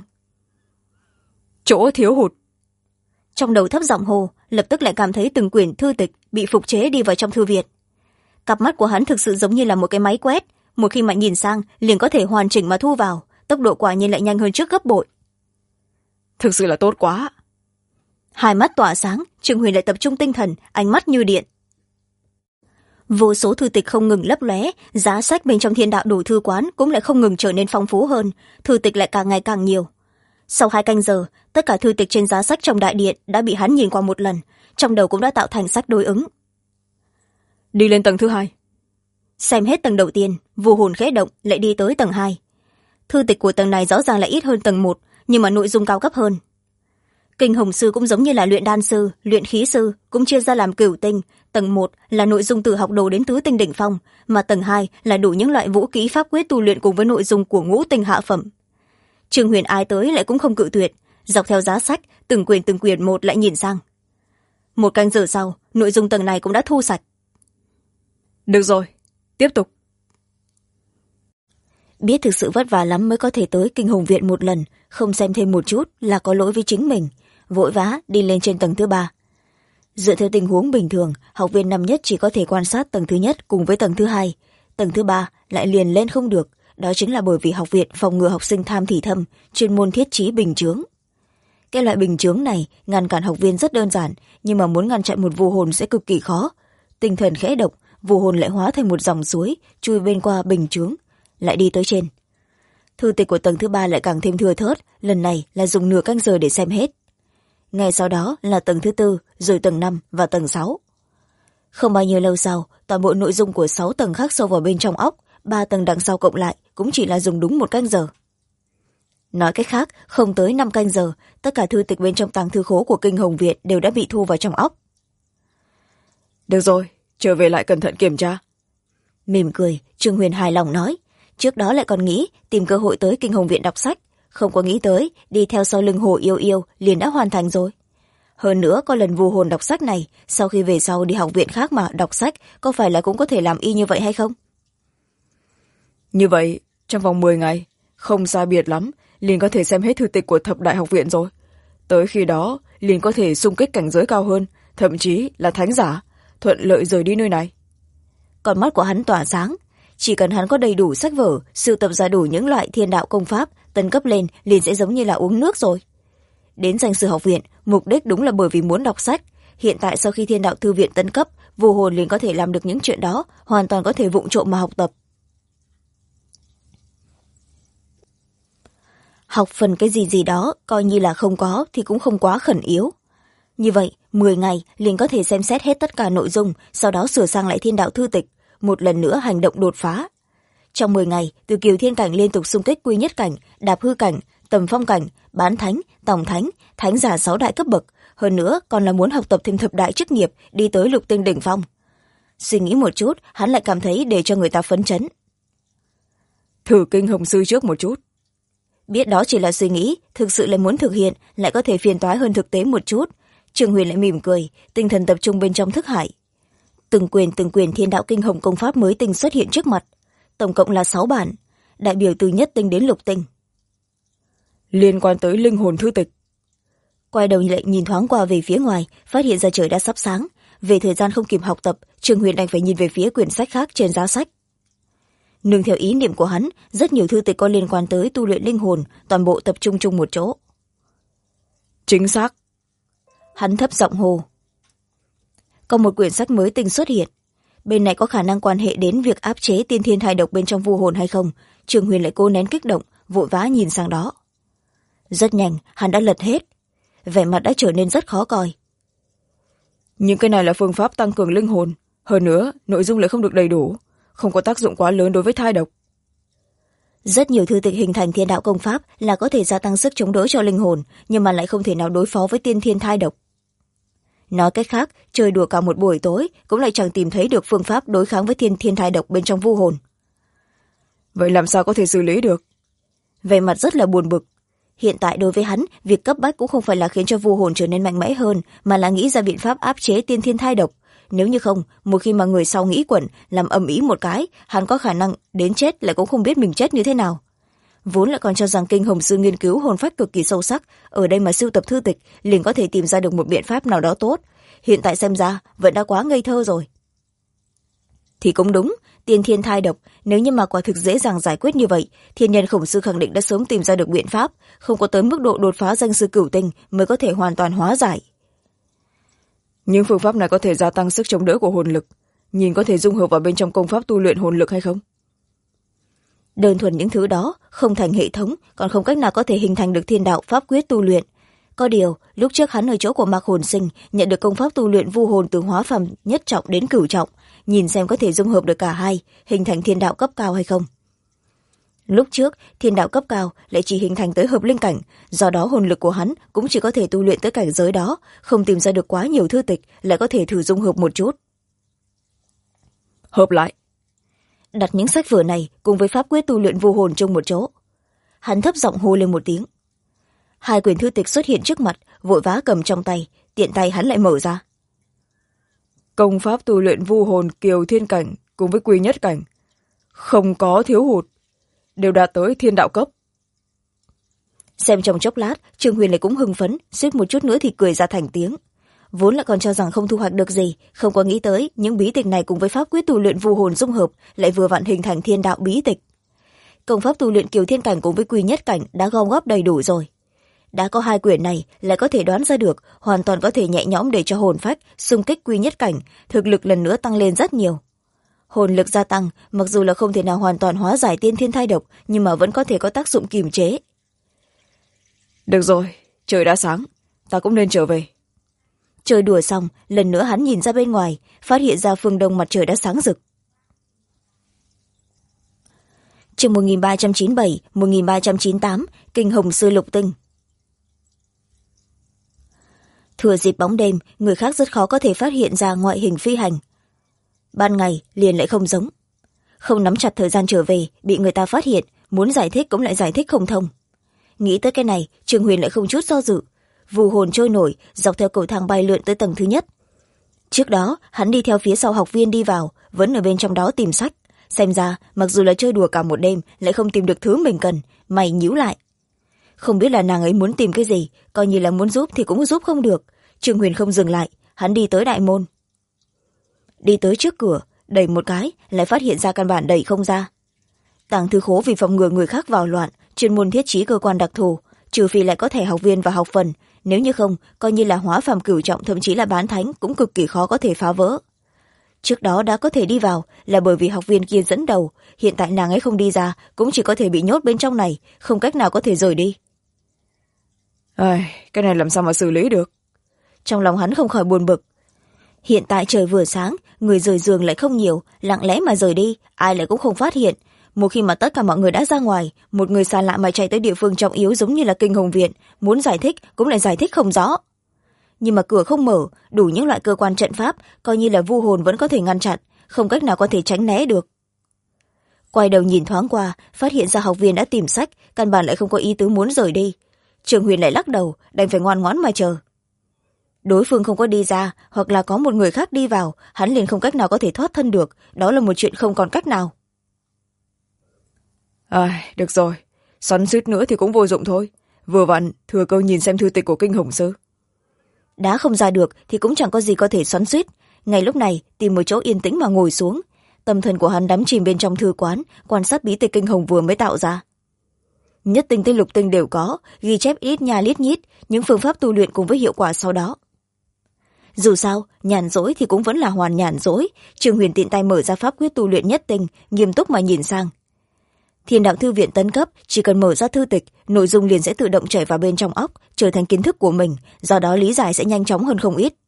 Chỗ thiếu hụt. Trong đầu thấp giọng hồ, lập tức lại cảm thấy từng quyển thư tịch bị phục chế đi vào trong thư viện. Cặp mắt của hắn thực sự giống như là một cái máy quét, một khi mà nhìn sang liền có thể hoàn chỉnh mà thu vào, tốc độ quả nhiên lại nhanh hơn trước gấp bội. Thực sự là tốt quá. Hai mắt tỏa sáng, Trương Huyền lại tập trung tinh thần, ánh mắt như điện. Vô số thư tịch không ngừng lấp lóe, giá sách bên trong thiên đạo đủ thư quán cũng lại không ngừng trở nên phong phú hơn, thư tịch lại càng ngày càng nhiều. Sau 2 canh giờ, tất cả thư tịch trên giá sách trong đại điện đã bị hắn nhìn qua một lần, trong đầu cũng đã tạo thành sách đối ứng. Đi lên tầng thứ 2. Xem hết tầng đầu tiên, vu hồn khẽ động lại đi tới tầng 2. Thư tịch của tầng này rõ ràng là ít hơn tầng 1, nhưng mà nội dung cao cấp hơn. Kinh hồng sư cũng giống như là luyện đan sư, luyện khí sư, cũng chia ra làm cửu tinh. Tầng 1 là nội dung từ học đồ đến tứ tinh đỉnh phong, mà tầng 2 là đủ những loại vũ khí pháp quyết tu luyện cùng với nội dung của ngũ tinh hạ phẩm. Trương Huyền ai tới lại cũng không cự tuyệt, dọc theo giá sách, từng quyển một lại nhìn sang. 1 canh giờ sau, nội dung tầng này cũng đã thu sạch. Được rồi, tiếp tục. Biết thực sự vất vả lắm mới có thể tới kinh hồng viện một lần, không xem thêm một chút là có lỗi với chính mình, vội vã đi lên trên tầng thứ 3. Dựa theo tình huống bình thường, học viên năm nhất chỉ có thể quan sát tầng thứ nhất cùng với tầng thứ 2, tầng thứ 3 lại liền lên không được, đó chính là bởi vì học viện phòng ngừa học sinh tham thì thâm, chuyên môn thiết trí bình chướng. Cái loại bình chướng này ngăn cản học viên rất đơn giản, nhưng mà muốn ngăn chặn một vu hồn sẽ cực kỳ khó. Tinh thần khẽ động, vu hồn lại hóa thành một dòng suối chui bên qua bình chướng, lại đi tới trên. thư tịch của tầng thứ ba lại càng thêm thưa thớt, lần này là dùng nửa canh giờ để xem hết. Ngay sau đó là tầng thứ tư, rồi tầng năm và tầng sáu. Không bao nhiêu lâu sau, toàn bộ nội dung của 6 tầng khắc sâu vào bên trong óc, 3 tầng đằng sau cộng lại cũng chỉ là dùng đúng 1 canh giờ. Nói cách khác, không tới 5 canh giờ, tất cả thư tịch bên trong tàng thư khố của Kinh Hồng Viện đều đã bị thu vào trong óc. Được rồi, trở về lại cẩn thận kiểm tra. Mỉm cười, Trương Huyền hài lòng nói. Trước đó lại còn nghĩ tìm cơ hội tới Kinh Hồng Viện đọc sách, không có nghĩ tới đi theo sau lưng Hồ Yêu Yêu liền đã hoàn thành rồi. Hơn nữa có lần vu hồn đọc sách này, sau khi về sau đi học viện khác mà đọc sách, có phải là cũng có thể làm y như vậy hay không? Như vậy, trong vòng 10 ngày, không sai biệt lắm, liền có thể xem hết thư tịch của Thập Đại Học Viện rồi. Tới khi đó, liền có thể xung kích cảnh giới cao hơn, thậm chí là thánh giả, thuận lợi rời đi nơi này. Con mắt của hắn tỏa sáng, chỉ cần hắn có đầy đủ sách vở, sưu tập ra đủ những loại thiên đạo công pháp, tấn cấp lên liền sẽ giống như là uống nước rồi. Đến danh sư học viện, mục đích đúng là bởi vì muốn đọc sách. Hiện tại sau khi thiên đạo thư viện tấn cấp, vô hồn liền có thể làm được những chuyện đó, hoàn toàn có thể vụng trộm mà học tập. Học phần cái gì gì đó, coi như là không có thì cũng không quá khẩn yếu. Như vậy, 10 ngày liền có thể xem xét hết tất cả nội dung, sau đó sửa sang lại thiên đạo thư tịch, một lần nữa hành động đột phá. Trong 10 ngày, từ Kiều Thiên cảnh liên tục xung kích quy nhất cảnh, đạp hư cảnh, tầm phong cảnh, bán thánh, tổng thánh, thánh giả 6 đại cấp bậc, hơn nữa còn là muốn học tập thêm thập đại chức nghiệp, đi tới lục tinh đỉnh phong. Suy nghĩ một chút, hắn lại cảm thấy để cho người ta phấn chấn. Thử Kinh Hồng Sư trước một chút. Biết đó chỉ là suy nghĩ, thực sự lại muốn thực hiện, lại có thể phiền toái hơn thực tế một chút. Trương Huyền lại mỉm cười, tinh thần tập trung bên trong thức hải. Từng quyền thiên đạo kinh hồng công pháp mới tinh xuất hiện trước mặt. Tổng cộng là 6 bản, đại biểu từ nhất tinh đến lục tinh. Liên quan tới linh hồn thư tịch. Quay đầu lại nhìn thoáng qua về phía ngoài, phát hiện ra trời đã sắp sáng. Về thời gian không kịp học tập, Trương Huyền đành phải nhìn về phía quyển sách khác trên giá sách. Nương theo ý niệm của hắn, rất nhiều thư tịch có liên quan tới tu luyện linh hồn, toàn bộ tập trung chung một chỗ. Chính xác. Hắn thấp giọng hô. Có một quyển sách mới tinh xuất hiện. Bên này có khả năng quan hệ đến việc áp chế tiên thiên thai độc bên trong vu hồn hay không? Trương Huyền lại cố nén kích động, vội vã nhìn sang đó. Rất nhanh, hắn đã lật hết. Vẻ mặt đã trở nên rất khó coi. Những cái này là phương pháp tăng cường linh hồn. Hơn nữa, nội dung lại không được đầy đủ, không có tác dụng quá lớn đối với thai độc. Rất nhiều thư tịch hình thành thiên đạo công pháp là có thể gia tăng sức chống đỡ cho linh hồn, nhưng mà lại không thể nào đối phó với tiên thiên thai độc. Nói cách khác, chơi đùa cả một buổi tối cũng lại chẳng tìm thấy được phương pháp đối kháng với tiên thiên thai độc bên trong vu hồn. Vậy làm sao có thể xử lý được? Về mặt rất là buồn bực. Hiện tại đối với hắn, việc cấp bách cũng không phải là khiến cho vu hồn trở nên mạnh mẽ hơn, mà là nghĩ ra biện pháp áp chế tiên thiên thai độc. Nếu như không, một khi mà người sau nghĩ quẩn, làm ầm ĩ một cái, hắn có khả năng đến chết lại cũng không biết mình chết như thế nào. Vốn lại còn cho rằng Kinh Hồng Sư nghiên cứu hồn phách cực kỳ sâu sắc, ở đây mà sưu tập thư tịch liền có thể tìm ra được một biện pháp nào đó tốt. Hiện tại xem ra vẫn đã quá ngây thơ rồi. Thì cũng đúng, tiên thiên thai độc, nếu như mà quả thực dễ dàng giải quyết như vậy, thiên nhân khổng sư khẳng định đã sớm tìm ra được biện pháp, không có tới mức độ đột phá danh sư cửu tinh mới có thể hoàn toàn hóa giải. Những phương pháp này có thể gia tăng sức chống đỡ của hồn lực, nhìn có thể dung hợp vào bên trong công pháp tu luyện hồn lực hay không? Đơn thuần những thứ đó không thành hệ thống, còn không cách nào có thể hình thành được thiên đạo pháp quyết tu luyện. Có điều, lúc trước hắn ở chỗ của Mạc Hồn Sinh nhận được công pháp tu luyện vu hồn từ hóa phàm nhất trọng đến cửu trọng, nhìn xem có thể dung hợp được cả hai, hình thành thiên đạo cấp cao hay không. Lúc trước, thiên đạo cấp cao lại chỉ hình thành tới hợp linh cảnh, do đó hồn lực của hắn cũng chỉ có thể tu luyện tới cảnh giới đó, không tìm ra được quá nhiều thư tịch, lại có thể thử dung hợp một chút. Hợp lại. Đặt những sách vở này cùng với pháp quyết tu luyện vu hồn chung một chỗ. Hắn thấp giọng hô lên một tiếng. 2 quyển thư tịch xuất hiện trước mặt, vội vã cầm trong tay, tiện tay hắn lại mở ra. Công pháp tu luyện vu hồn Kiều Thiên cảnh cùng với Quy Nhất cảnh, không có thiếu hụt, đều đạt tới thiên đạo cấp. Xem trong chốc lát, Trương Huyền lại cũng hưng phấn, suýt một chút nữa thì cười ra thành tiếng. Vốn là còn cho rằng không thu hoạch được gì, không có nghĩ tới những bí tịch này cùng với pháp quyết tu luyện vu hồn dung hợp lại vừa vặn hình thành thiên đạo bí tịch. Công pháp tu luyện Kiều Thiên cảnh cùng với Quy Nhất cảnh đã gom góp đầy đủ rồi. Đã có 2 quyển này lại có thể đoán ra được, hoàn toàn có thể nhẹ nhõm để cho hồn phách xung kích Quy Nhất cảnh, thực lực lần nữa tăng lên rất nhiều. hồn lực gia tăng, mặc dù là không thể nào hoàn toàn hóa giải tiên thiên thai độc, nhưng mà vẫn có thể có tác dụng kiềm chế. Được rồi, trời đã sáng, ta cũng nên trở về. Chơi đùa xong, lần nữa hắn nhìn ra bên ngoài, phát hiện ra phương đông mặt trời đã sáng rực. Chương 1397, 1398, Kinh Hồng Sư Lục Tinh. Thừa dịp bóng đêm, người khác rất khó có thể phát hiện ra ngoại hình phi hành. Ban ngày liền lại không giống. Không nắm chặt thời gian trở về, bị người ta phát hiện, muốn giải thích cũng lại giải thích không thông. Nghĩ tới cái này, Trương Huyền lại không chút do dự. Vù hồn trôi nổi, dọc theo cầu thang bay lượn tới tầng thứ nhất. Trước đó, hắn đi theo phía sau học viên đi vào, vẫn ở bên trong đó tìm sách. Xem ra, mặc dù là chơi đùa cả một đêm, lại không tìm được thứ mình cần, mày nhíu lại. Không biết là nàng ấy muốn tìm cái gì, coi như là muốn giúp thì cũng giúp không được. Trương Huyền không dừng lại, hắn đi tới đại môn. Đi tới trước cửa, đẩy một cái, lại phát hiện ra căn bản đẩy không ra. Tàng thư khố vì phòng ngừa người khác vào loạn, chuyên môn thiết trí cơ quan đặc thù, trừ phi lại có thẻ học viên và học phần, nếu như không, coi như là hóa phàm cửu trọng thậm chí là bán thánh cũng cực kỳ khó có thể phá vỡ. Trước đó đã có thể đi vào là bởi vì học viên kia dẫn đầu, hiện tại nàng ấy không đi ra, cũng chỉ có thể bị nhốt bên trong này, không cách nào có thể rời đi. Cái này làm sao mà xử lý được? Trong lòng hắn không khỏi buồn bực. Hiện tại trời vừa sáng, người rời giường lại không nhiều, lặng lẽ mà rời đi, ai lại cũng không phát hiện. Một khi mà tất cả mọi người đã ra ngoài, một người xa lạ mà chạy tới địa phương trọng yếu giống như là Kinh Hồng Viện, muốn giải thích cũng lại giải thích không rõ. Nhưng mà cửa không mở, đủ những loại cơ quan trận pháp, coi như là vu hồn vẫn có thể ngăn chặn, không cách nào có thể tránh né được. Quay đầu nhìn thoáng qua, phát hiện ra học viên đã tìm sách, căn bản lại không có ý tứ muốn rời đi. Trường Huyền lại lắc đầu, đành phải ngoan ngoãn mà chờ. Đối phương không có đi ra, hoặc là có một người khác đi vào, hắn liền không cách nào có thể thoát thân được, đó là một chuyện không còn cách nào. Được rồi, xoắn xuýt nữa thì cũng vô dụng thôi. Vừa vặn, thừa cơ nhìn xem thư tịch của Kinh Hồng Sư. Đã không ra được thì cũng chẳng có gì có thể xoắn xuýt. Ngay lúc này, tìm một chỗ yên tĩnh mà ngồi xuống. Tâm thần của hắn đắm chìm bên trong thư quán, quan sát bí tịch Kinh Hồng vừa mới tạo ra. Nhất tinh tới lục tinh đều có, ghi chép ít nha lít nhít, những phương pháp tu luyện cùng với hiệu quả sau đó. Dù sao, nhàn rỗi thì cũng vẫn là hoàn nhàn rỗi. Trương Huyền tiện tay mở ra pháp quyết tu luyện nhất tinh, nghiêm túc mà nhìn sang. Thiên đạo thư viện tấn cấp, chỉ cần mở ra thư tịch, nội dung liền sẽ tự động chảy vào bên trong óc, trở thành kiến thức của mình, do đó lý giải sẽ nhanh chóng hơn không ít.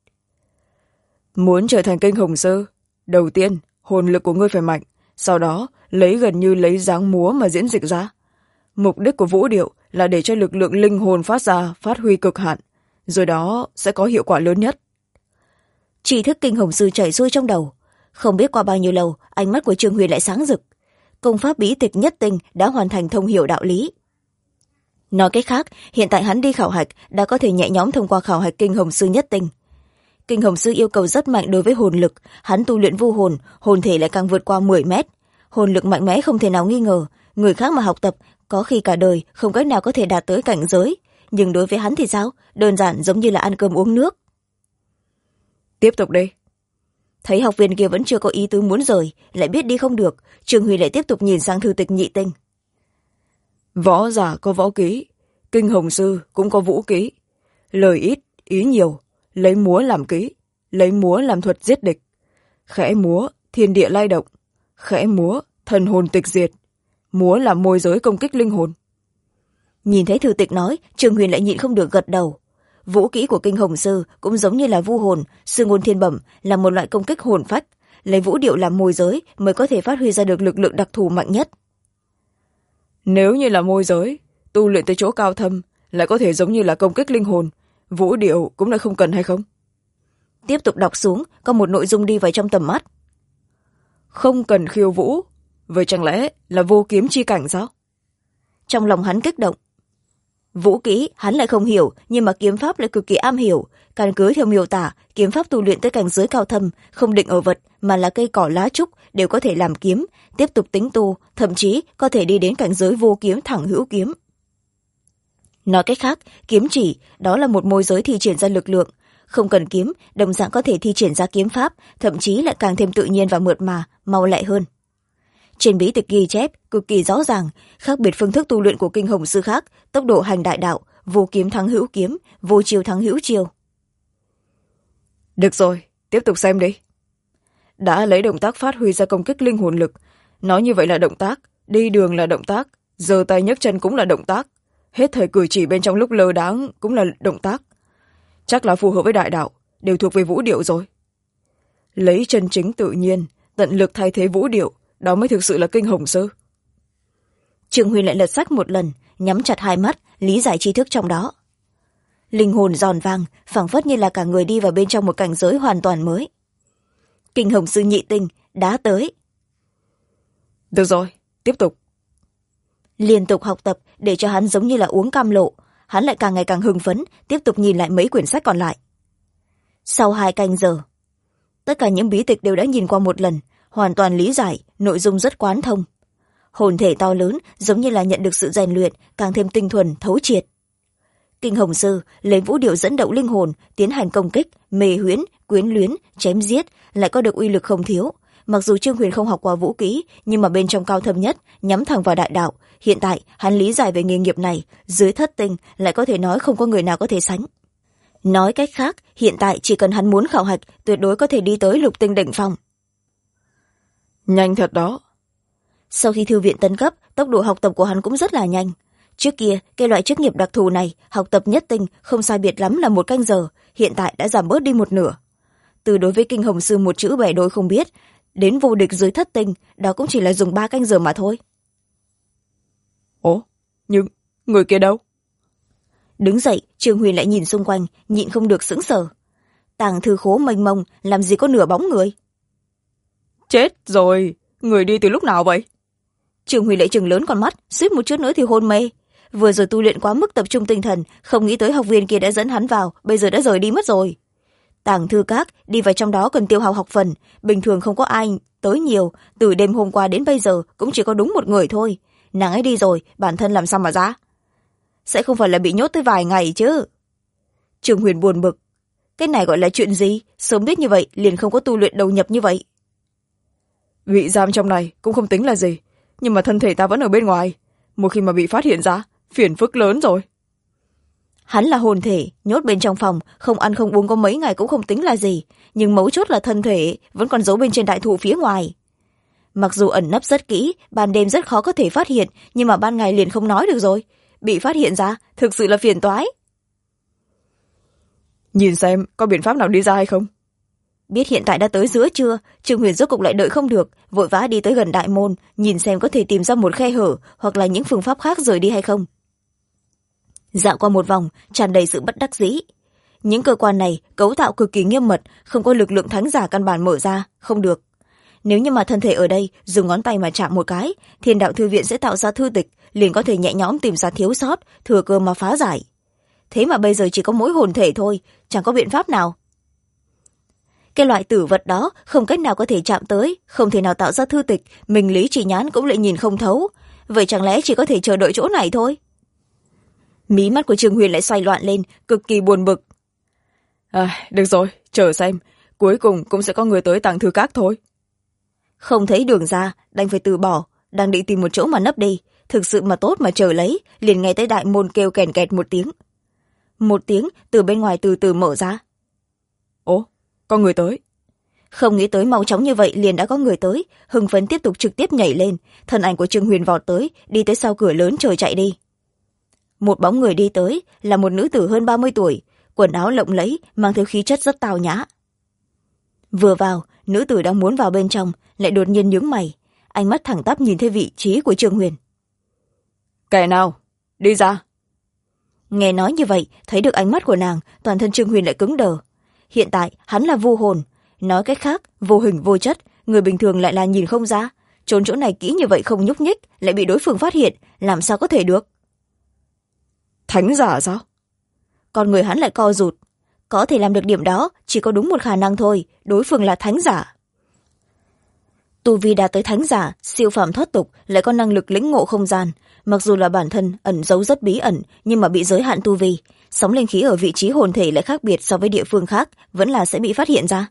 Muốn trở thành Kinh Hồng Sư, đầu tiên, hồn lực của ngươi phải mạnh, sau đó lấy gần như lấy dáng múa mà diễn dịch ra. Mục đích của vũ điệu là để cho lực lượng linh hồn phát ra, phát huy cực hạn, rồi đó sẽ có hiệu quả lớn nhất. Tri thức Kinh Hồng Sư chảy xuôi trong đầu. Không biết qua bao nhiêu lâu, ánh mắt của Trương Huyền lại sáng rực. Công pháp bí tịch nhất tinh đã hoàn thành thông hiểu đạo lý. Nói cách khác, hiện tại hắn đi khảo hạch đã có thể nhẹ nhõm thông qua khảo hạch Kinh Hồng Sư nhất tinh. Kinh Hồng Sư yêu cầu rất mạnh đối với hồn lực, hắn tu luyện vu hồn, hồn thể lại càng vượt qua 10 mét. Hồn lực mạnh mẽ không thể nào nghi ngờ, người khác mà học tập, có khi cả đời không cách nào có thể đạt tới cảnh giới. Nhưng đối với hắn thì sao? Đơn giản giống như là ăn cơm uống nước. Tiếp tục đi. Thấy học viên kia vẫn chưa có ý tứ muốn rời, lại biết đi không được, Trương Huy lại tiếp tục nhìn sang thư tịch nhị tinh. Võ giả có võ ký, Kinh Hồng Sư cũng có vũ ký. Lời ít, ý nhiều, lấy múa làm ký, lấy múa làm thuật giết địch. Khẽ múa, thiên địa lay động. Khẽ múa, thần hồn tịch diệt. Múa làm môi giới công kích linh hồn. Nhìn thấy thư tịch nói, Trương Huyền lại nhịn không được gật đầu. Vũ kỹ của Kinh Hồng Sư cũng giống như là vu hồn, sư ngôn thiên bẩm, là một loại công kích hồn phách. Lấy vũ điệu làm môi giới mới có thể phát huy ra được lực lượng đặc thù mạnh nhất. Nếu như là môi giới, tu luyện tới chỗ cao thâm, lại có thể giống như là công kích linh hồn, vũ điệu cũng lại không cần hay không? Tiếp tục đọc xuống, có một nội dung đi vào trong tầm mắt. Không cần khiêu vũ, vậy chẳng lẽ là vô kiếm chi cảnh sao? Trong lòng hắn kích động. Vũ kỹ hắn lại không hiểu, nhưng mà kiếm pháp lại cực kỳ am hiểu. Căn cứ theo miêu tả, kiếm pháp tu luyện tới cảnh giới cao thâm, không định ở vật mà là cây cỏ lá trúc đều có thể làm kiếm, tiếp tục tính tu, thậm chí có thể đi đến cảnh giới vô kiếm thẳng hữu kiếm. Nói cách khác, kiếm chỉ đó là một môi giới thi triển ra lực lượng, không cần kiếm, đồng dạng có thể thi triển ra kiếm pháp, thậm chí lại càng thêm tự nhiên và mượt mà, mau lẹ hơn. Trên bí tịch ghi chép cực kỳ rõ ràng, khác biệt phương thức tu luyện của Kinh Hồng Sư khác, tốc độ hành đại đạo, vô kiếm thắng hữu kiếm, vô chiêu thắng hữu chiêu. Được rồi, tiếp tục xem đi. đã lấy động tác phát huy ra công kích linh hồn lực. Nói như vậy là động tác, đi đường là động tác, giơ tay nhấc chân cũng là động tác, hết thời cử chỉ bên trong lúc lơ đãng cũng là động tác. Chắc là phù hợp với đại đạo, đều thuộc về vũ điệu rồi. Lấy chân chính tự nhiên, tận lực thay thế vũ điệu, đó mới thực sự là kinh hồng sư. Trương Huyền lại lật sách một lần, nhắm chặt hai mắt, lý giải tri thức trong đó. Linh hồn giòn vang, phảng phất như là cả người đi vào bên trong một cảnh giới hoàn toàn mới. Kinh hồng sư nhị tinh đã tới. Được rồi, tiếp tục. Liên tục học tập để cho hắn giống như là uống cam lộ, hắn lại càng ngày càng hưng phấn, tiếp tục nhìn lại mấy quyển sách còn lại. Sau 2 canh giờ, tất cả những bí tịch đều đã nhìn qua một lần, hoàn toàn lý giải, nội dung rất quán thông. Hồn thể to lớn giống như là nhận được sự rèn luyện, càng thêm tinh thuần, thấu triệt. Kinh hồng sư lấy vũ điệu dẫn động linh hồn, tiến hành công kích, mê huyễn, quyến luyến, chém giết, lại có được uy lực không thiếu. Mặc dù Trương Huyền không học qua vũ kỹ, nhưng mà bên trong cao thâm nhất, nhắm thẳng vào đại đạo. Hiện tại, hắn lý giải về nghề nghiệp này, dưới thất tinh lại có thể nói không có người nào có thể sánh. Nói cách khác, hiện tại chỉ cần hắn muốn khảo hạch, tuyệt đối có thể đi tới lục tinh đỉnh phong. Nhanh thật đó. Sau khi thư viện tấn cấp, tốc độ học tập của hắn cũng rất là nhanh. Trước kia, cái loại chức nghiệp đặc thù này, học tập nhất tinh không sai biệt lắm là 1 canh giờ, hiện tại đã giảm bớt đi 1/2. Từ đối với kinh hồng sư một chữ bẻ đôi không biết, đến vô địch dưới thất tinh, đó cũng chỉ là dùng 3 canh giờ mà thôi. Ồ, nhưng người kia đâu? Đứng dậy, Trương Huyền lại nhìn xung quanh, nhịn không được sững sờ. Tàng thư khố mênh mông, làm gì có nửa bóng người. Chết rồi, người đi từ lúc nào vậy? Trương Huyền lại trừng lớn con mắt, suýt một chút nữa thì hôn mê. Vừa rồi tu luyện quá mức tập trung tinh thần, không nghĩ tới học viên kia đã dẫn hắn vào, bây giờ đã rời đi mất rồi. Tàng thư các đi vào trong đó cần tiêu hao học phần, bình thường không có ai tới nhiều, từ đêm hôm qua đến bây giờ cũng chỉ có đúng 1 người thôi. Nàng ấy đi rồi, bản thân làm sao mà ra? Sẽ không phải là bị nhốt tới vài ngày chứ? Trương Huyền buồn bực. Cái này gọi là chuyện gì? Sớm biết như vậy liền không có tu luyện đầu nhập như vậy. Bị giam trong này cũng không tính là gì, nhưng mà thân thể ta vẫn ở bên ngoài, một khi mà bị phát hiện ra, phiền phức lớn rồi. Hắn là hồn thể, nhốt bên trong phòng, không ăn không uống có mấy ngày cũng không tính là gì, nhưng mấu chốt là thân thể vẫn còn giấu bên trên đại thụ phía ngoài. Mặc dù ẩn nấp rất kỹ, ban đêm rất khó có thể phát hiện, nhưng mà ban ngày liền không nói được rồi. Bị phát hiện ra, thực sự là phiền toái. Nhìn xem, có biện pháp nào đi ra hay không? Biết hiện tại đã tới giữa trưa, Trương Huyền rốt cục lại đợi không được, vội vã đi tới gần đại môn, nhìn xem có thể tìm ra một khe hở hoặc là những phương pháp khác rời đi hay không. Dạo qua một vòng, tràn đầy sự bất đắc dĩ. Những cơ quan này cấu tạo cực kỳ nghiêm mật, không có lực lượng thánh giả căn bản mở ra, không được. Nếu như mà thân thể ở đây dùng ngón tay mà chạm một cái, Thiên đạo thư viện sẽ tạo ra thư tịch, liền có thể nhẹ nhõm tìm ra thiếu sót, thừa cơ mà phá giải. Thế mà bây giờ chỉ có mỗi hồn thể thôi, chẳng có biện pháp nào. Cái loại tử vật đó không cách nào có thể chạm tới, không thể nào tạo ra thư tịch, mình lý trí nhãn cũng lại nhìn không thấu. Vậy chẳng lẽ chỉ có thể chờ đợi chỗ này thôi? Mí mắt của Trương Huyền lại xoay loạn lên, cực kỳ buồn bực. Được rồi, chờ xem, cuối cùng cũng sẽ có người tới tàng thư các thôi. Không thấy đường ra, đành phải từ bỏ, đang định tìm một chỗ mà nấp đi. Thực sự mà tốt mà chờ lấy, liền nghe tới đại môn kêu kèn kẹt một tiếng. Một tiếng từ bên ngoài từ từ mở ra. Ồ, có người tới. Không nghĩ tới mau chóng như vậy liền đã có người tới, hưng phấn tiếp tục trực tiếp nhảy lên, thân ảnh của Trương Huyền vọt tới, đi tới sau cửa lớn trời chạy đi. Một bóng người đi tới, là một nữ tử hơn 30 tuổi, quần áo lộng lẫy, mang theo khí chất rất tao nhã. Vừa vào, nữ tử đang muốn vào bên trong, lại đột nhiên nhướng mày, ánh mắt thẳng tắp nhìn thấy vị trí của Trương Huyền. Kẻ nào? Đi ra. Nghe nói như vậy, thấy được ánh mắt của nàng, toàn thân Trương Huyền lại cứng đờ. Hiện tại, hắn là vô hồn. Nói cách khác, vô hình vô chất, người bình thường lại là nhìn không ra. Trốn chỗ này kỹ như vậy không nhúc nhích, lại bị đối phương phát hiện, làm sao có thể được? Thánh giả sao? Con người hắn lại co rụt. Có thể làm được điểm đó, chỉ có đúng một khả năng thôi, đối phương là thánh giả. Tu vi đạt tới thánh giả, siêu phàm thoát tục, lại có năng lực lĩnh ngộ không gian. Mặc dù là bản thân ẩn giấu rất bí ẩn, nhưng mà bị giới hạn tu vi. Sóng linh khí ở vị trí hồn thể lại khác biệt so với địa phương khác, vẫn là sẽ bị phát hiện ra.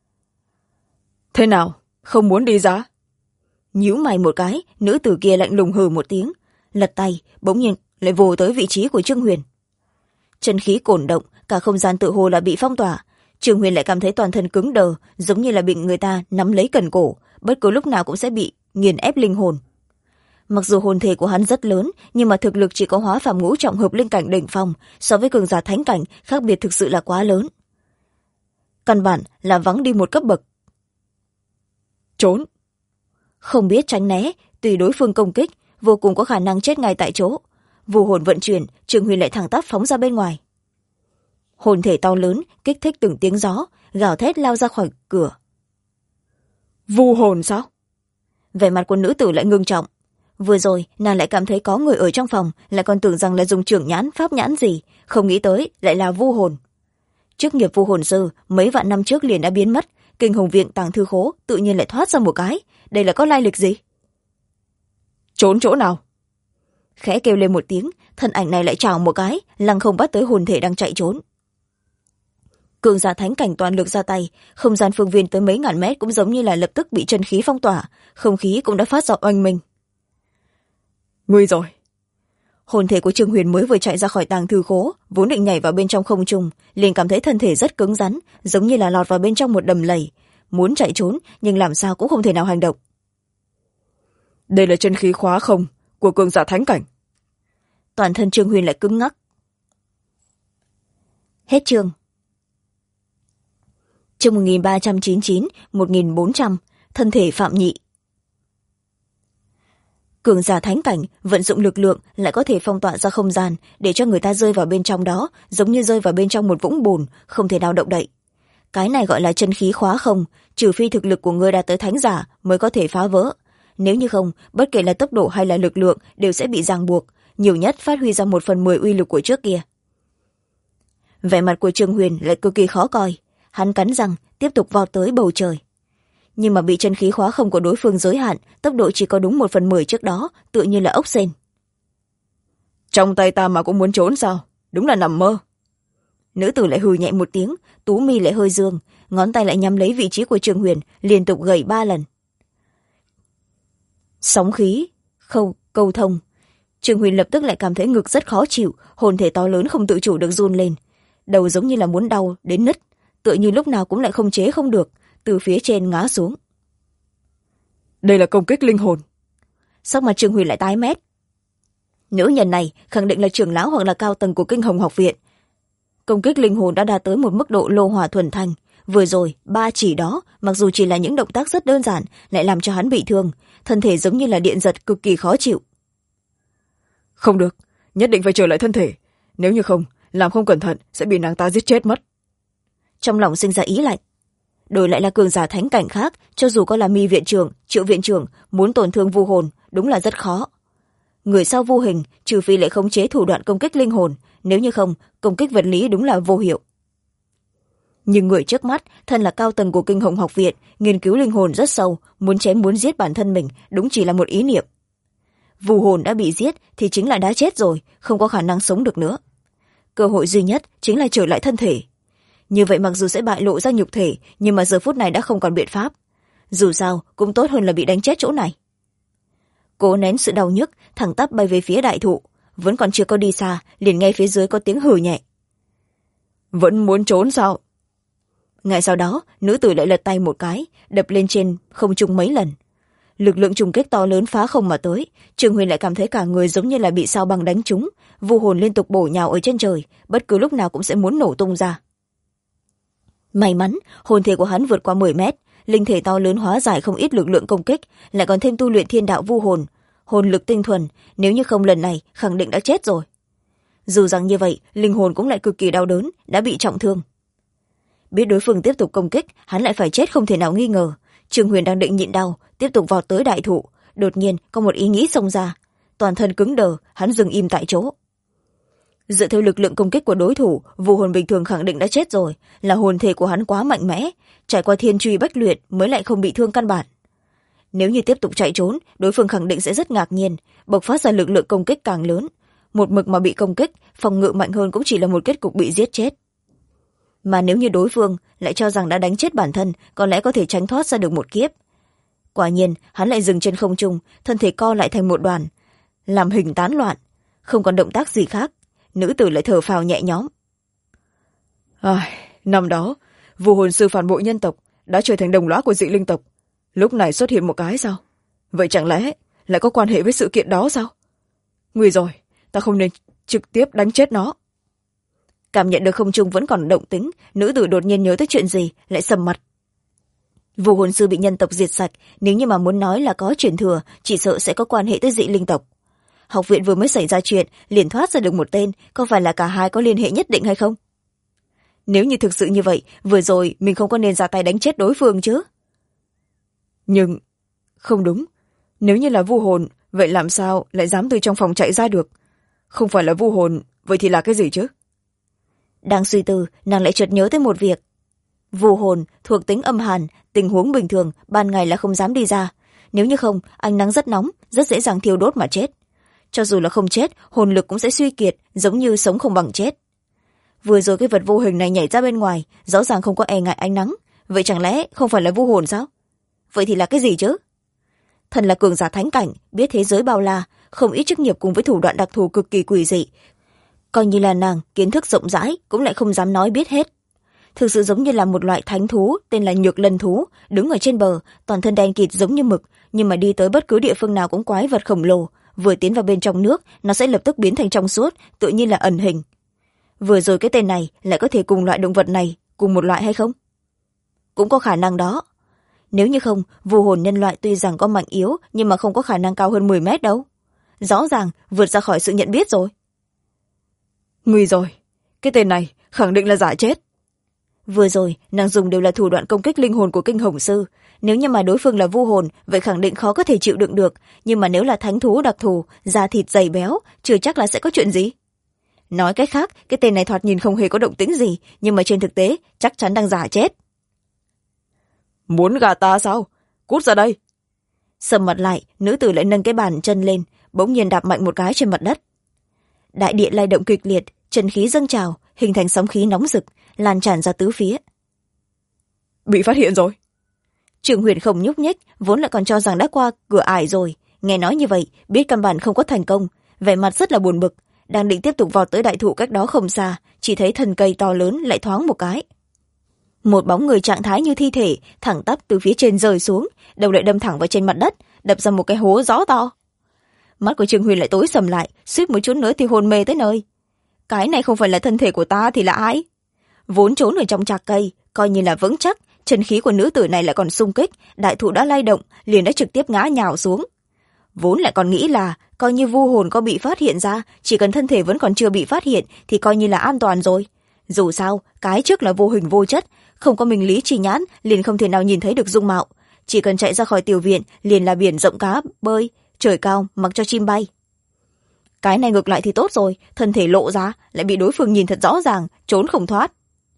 Thế nào? Không muốn đi ra? Nhíu mày một cái, nữ tử kia lạnh lùng hừ một tiếng, lật tay, bỗng nhiên lại vồ tới vị trí của Trương Huyền. Chân khí cổn động, cả không gian tự hồ là bị phong tỏa. Trường Huyền lại cảm thấy toàn thân cứng đờ, giống như là bị người ta nắm lấy cần cổ, bất cứ lúc nào cũng sẽ bị nghiền ép linh hồn. Mặc dù hồn thể của hắn rất lớn, nhưng mà thực lực chỉ có hóa phàm ngũ trọng hợp linh cảnh đỉnh phong, so với cường giả thánh cảnh khác biệt thực sự là quá lớn. Căn bản là vắng đi một cấp bậc. Trốn. Không biết tránh né, tùy đối phương công kích, vô cùng có khả năng chết ngay tại chỗ. Vu hồn vận chuyển, Trường Huyền lại thẳng tắp phóng ra bên ngoài. Hồn thể to lớn kích thích từng tiếng gió, gào thét lao ra khỏi cửa. Vu hồn sao? Vẻ mặt của nữ tử lại ngưng trọng. Vừa rồi nàng lại cảm thấy có người ở trong phòng, lại còn tưởng rằng là dùng trưởng nhãn pháp nhãn gì, không nghĩ tới lại là vu hồn. Chức nghiệp vu hồn sư mấy vạn năm trước liền đã biến mất, kinh hồng viện tàng thư khố tự nhiên lại thoát ra một cái. Đây là có lai lịch gì? Trốn chỗ nào? Khẽ kêu lên một tiếng, thân ảnh này lại chào một cái, lăng không bắt tới hồn thể đang chạy trốn. Cường giả thánh cảnh toàn lực ra tay, không gian phương viên tới mấy ngàn mét cũng giống như là lập tức bị chân khí phong tỏa, không khí cũng đã phát ra oanh minh. Nguy rồi. Hồn thể của Trương Huyền mới vừa chạy ra khỏi tàng thư khố, vốn định nhảy vào bên trong không trung, liền cảm thấy thân thể rất cứng rắn, giống như là lọt vào bên trong một đầm lầy, muốn chạy trốn nhưng làm sao cũng không thể nào hành động. Đây là chân khí khóa không của cường giả thánh cảnh. Toàn thân Trương Huyền lại cứng ngắc. Hết chương. Chương 1399, 1400, thân thể Phạm Nhị. Cường giả thánh cảnh vận dụng lực lượng lại có thể phong tỏa ra không gian để cho người ta rơi vào bên trong đó, giống như rơi vào bên trong một vũng bùn, không thể nào động đậy. Cái này gọi là chân khí khóa không, trừ phi thực lực của người đạt tới thánh giả mới có thể phá vỡ. Nếu như không, bất kể là tốc độ hay là lực lượng đều sẽ bị ràng buộc, nhiều nhất phát huy ra 1/10 uy lực của trước kia. Vẻ mặt của Trương Huyền lại cực kỳ khó coi, hắn cắn răng tiếp tục vọt tới bầu trời. Nhưng mà bị chân khí khóa không của đối phương giới hạn, tốc độ chỉ có đúng 1/10 trước đó, tự nhiên là ốc sên. Trong tay ta mà cũng muốn trốn sao? Đúng là nằm mơ. Nữ tử lại hừ nhẹ một tiếng, tú mi lại hơi dương, ngón tay lại nhắm lấy vị trí của Trương Huyền, liên tục gẩy 3 lần. Sóng khí câu thông. Trương Huyền lập tức lại cảm thấy ngực rất khó chịu, hồn thể to lớn không tự chủ được run lên, đầu giống như là muốn đau đến nứt, tựa như lúc nào cũng lại không chế không được, từ phía trên ngã xuống. Đây là công kích linh hồn. Sắc mặt Trương Huyền lại tái mét. Nữ nhân này khẳng định là trưởng lão hoặc là cao tầng của Kinh Hồng học viện. Công kích linh hồn đã đạt tới một mức độ lô hỏa thuần thanh. Vừa rồi 3 chỉ đó, mặc dù chỉ là những động tác rất đơn giản, lại làm cho hắn bị thương, thân thể giống như là điện giật, cực kỳ khó chịu. Không được, nhất định phải trở lại thân thể, nếu như không làm không cẩn thận sẽ bị nàng ta giết chết mất. Trong lòng sinh ra ý lạnh. Đổi lại là cường giả thánh cảnh khác, cho dù có là Mi viện trưởng, Triệu viện trưởng, muốn tổn thương vu hồn đúng là rất khó. Người sau vô hình, trừ phi lại khống chế thủ đoạn công kích linh hồn, nếu như không, công kích vật lý đúng là vô hiệu. Nhưng người trước mắt, thân là cao tầng của Kinh Hồng học viện, nghiên cứu linh hồn rất sâu, muốn chém muốn giết bản thân mình đúng chỉ là một ý niệm. Vu hồn đã bị giết thì chính là đã chết rồi, không có khả năng sống được nữa. Cơ hội duy nhất chính là trở lại thân thể. Như vậy mặc dù sẽ bại lộ ra nhục thể, nhưng mà giờ phút này đã không còn biện pháp. Dù sao cũng tốt hơn là bị đánh chết chỗ này. Cố nén sự đau nhức, thẳng tắp bay về phía đại thụ, vẫn còn chưa có đi xa, liền nghe phía dưới có tiếng hừ nhẹ. Vẫn muốn trốn sao? Ngay sau đó, nữ tử lại lật tay một cái, đập lên trên không trung mấy lần. Lực lượng trùng kích to lớn phá không mà tới, Trương Huyền lại cảm thấy cả người giống như là bị sao băng đánh trúng, vu hồn liên tục bổ nhào ở trên trời, bất cứ lúc nào cũng sẽ muốn nổ tung ra. May mắn, hồn thể của hắn vượt qua 10 mét, linh thể to lớn hóa giải không ít lực lượng công kích, lại còn thêm tu luyện thiên đạo vu hồn, hồn lực tinh thuần, nếu như không lần này khẳng định đã chết rồi. Dù rằng như vậy, linh hồn cũng lại cực kỳ đau đớn, đã bị trọng thương. Biết đối phương tiếp tục công kích, hắn lại phải chết không thể nào nghi ngờ. Trương Huyền đang định nhịn đau, tiếp tục vọt tới đại thụ, đột nhiên có một ý nghĩ xông ra, toàn thân cứng đờ, hắn dừng im tại chỗ. Dựa theo lực lượng công kích của đối thủ, vu hồn bình thường khẳng định đã chết rồi, là hồn thể của hắn quá mạnh mẽ, trải qua thiên truy bách luyện mới lại không bị thương căn bản. Nếu như tiếp tục chạy trốn, đối phương khẳng định sẽ rất ngạc nhiên, bộc phát ra lực lượng công kích càng lớn. Một mực mà bị công kích, phòng ngự mạnh hơn cũng chỉ là một kết cục bị giết chết. Mà nếu như đối phương lại cho rằng đã đánh chết bản thân, có lẽ có thể tránh thoát ra được một kiếp. Quả nhiên, hắn lại dừng trên không trung, thân thể co lại thành một đoàn, làm hình tán loạn, không còn động tác gì khác. Nữ tử lại thở phào nhẹ nhõm. Năm đó vu hồn sư phản bội nhân tộc đã trở thành đồng lõa của dị linh tộc, lúc này xuất hiện một cái sao? Vậy chẳng lẽ lại có quan hệ với sự kiện đó sao? Nguy rồi, ta không nên trực tiếp đánh chết nó. Cảm nhận được không trung vẫn còn động tĩnh, nữ tử đột nhiên nhớ tới chuyện gì, lại sầm mặt. Vu hồn sư bị nhân tộc diệt sạch, nếu như mà muốn nói là có truyền thừa, chỉ sợ sẽ có quan hệ tới dị linh tộc. Học viện vừa mới xảy ra chuyện, liền thoát ra được một tên, có phải là cả hai có liên hệ nhất định hay không? Nếu như thực sự như vậy, vừa rồi mình không có nên ra tay đánh chết đối phương chứ? Nhưng không đúng, nếu như là vu hồn, vậy làm sao lại dám từ trong phòng chạy ra được? Không phải là vu hồn, vậy thì là cái gì chứ? Đang suy tư, nàng lại chợt nhớ tới một việc. Vu hồn thuộc tính âm hàn, tình huống bình thường ban ngày là không dám đi ra, nếu như không ánh nắng rất nóng, rất dễ dàng thiêu đốt mà chết. Cho dù là không chết, hồn lực cũng sẽ suy kiệt, giống như sống không bằng chết. Vừa rồi cái vật vô hình này nhảy ra bên ngoài, rõ ràng không có e ngại ánh nắng, vậy chẳng lẽ không phải là vu hồn sao? Vậy thì là cái gì chứ? Thần là cường giả thánh cảnh, biết thế giới bao la, không ít chức nghiệp cùng với thủ đoạn đặc thù cực kỳ quỷ dị, coi như là nàng kiến thức rộng rãi cũng lại không dám nói biết hết. Thực sự giống như là một loại thánh thú tên là nhược lân thú, đứng ở trên bờ, toàn thân đen kịt giống như mực, nhưng mà đi tới bất cứ địa phương nào cũng quái vật khổng lồ, vừa tiến vào bên trong nước nó sẽ lập tức biến thành trong suốt, tự nhiên là ẩn hình. Vừa rồi cái tên này lại có thể cùng loại động vật này, cùng một loại hay không? Cũng có khả năng đó. Nếu như không, vu hồn nhân loại tuy rằng có mạnh yếu, nhưng mà không có khả năng cao hơn 10 mét đâu. Rõ ràng vượt ra khỏi sự nhận biết rồi. Nguy rồi, cái tên này khẳng định là giả chết. Vừa rồi nàng dùng đều là thủ đoạn công kích linh hồn của kinh hồng sư, nếu như mà đối phương là vu hồn vậy khẳng định khó có thể chịu đựng được, nhưng mà nếu là thánh thú đặc thù, da thịt dày béo, chưa chắc là sẽ có chuyện gì. Nói cách khác, cái tên này thoạt nhìn không hề có động tĩnh gì, nhưng mà trên thực tế chắc chắn đang giả chết. Muốn gạt ta sao? Cút ra đây. Sầm mặt lại, nữ tử lại nâng cái bàn chân lên, bỗng nhiên đạp mạnh một cái trên mặt đất. Đại địa lay động kịch liệt, chân khí dâng trào, hình thành sóng khí nóng rực, lan tràn ra tứ phía. Bị phát hiện rồi. Trường Huyền không nhúc nhích, vốn lại còn cho rằng đã qua cửa ải rồi, nghe nói như vậy biết căn bản không có thành công, vẻ mặt rất là buồn bực, đang định tiếp tục vọt tới đại thụ cách đó không xa, chỉ thấy thân cây to lớn lại thoáng một cái. Một bóng người trạng thái như thi thể thẳng tắp từ phía trên rơi xuống, đầu lại đâm thẳng vào trên mặt đất, đập ra một cái hố gió to. Mắt của Trường Huyền lại tối sầm lại, suýt một chút nữa thì hôn mê tới nơi. Cái này không phải là thân thể của ta thì là ai? Vốn trốn ở trong trạc cây, coi như là vững chắc, chân khí của nữ tử này lại còn xung kích, đại thụ đã lay động, liền đã trực tiếp ngã nhào xuống. Vốn lại còn nghĩ là coi như vu hồn có bị phát hiện ra, chỉ cần thân thể vẫn còn chưa bị phát hiện thì coi như là an toàn rồi. Dù sao cái trước là vô hình vô chất, không có minh lý chi nhãn liền không thể nào nhìn thấy được dung mạo, chỉ cần chạy ra khỏi tiểu viện liền là biển rộng cá bơi, trời cao mặc cho chim bay. Cái này ngược lại thì tốt rồi, thân thể lộ ra lại bị đối phương nhìn thật rõ ràng, trốn không thoát.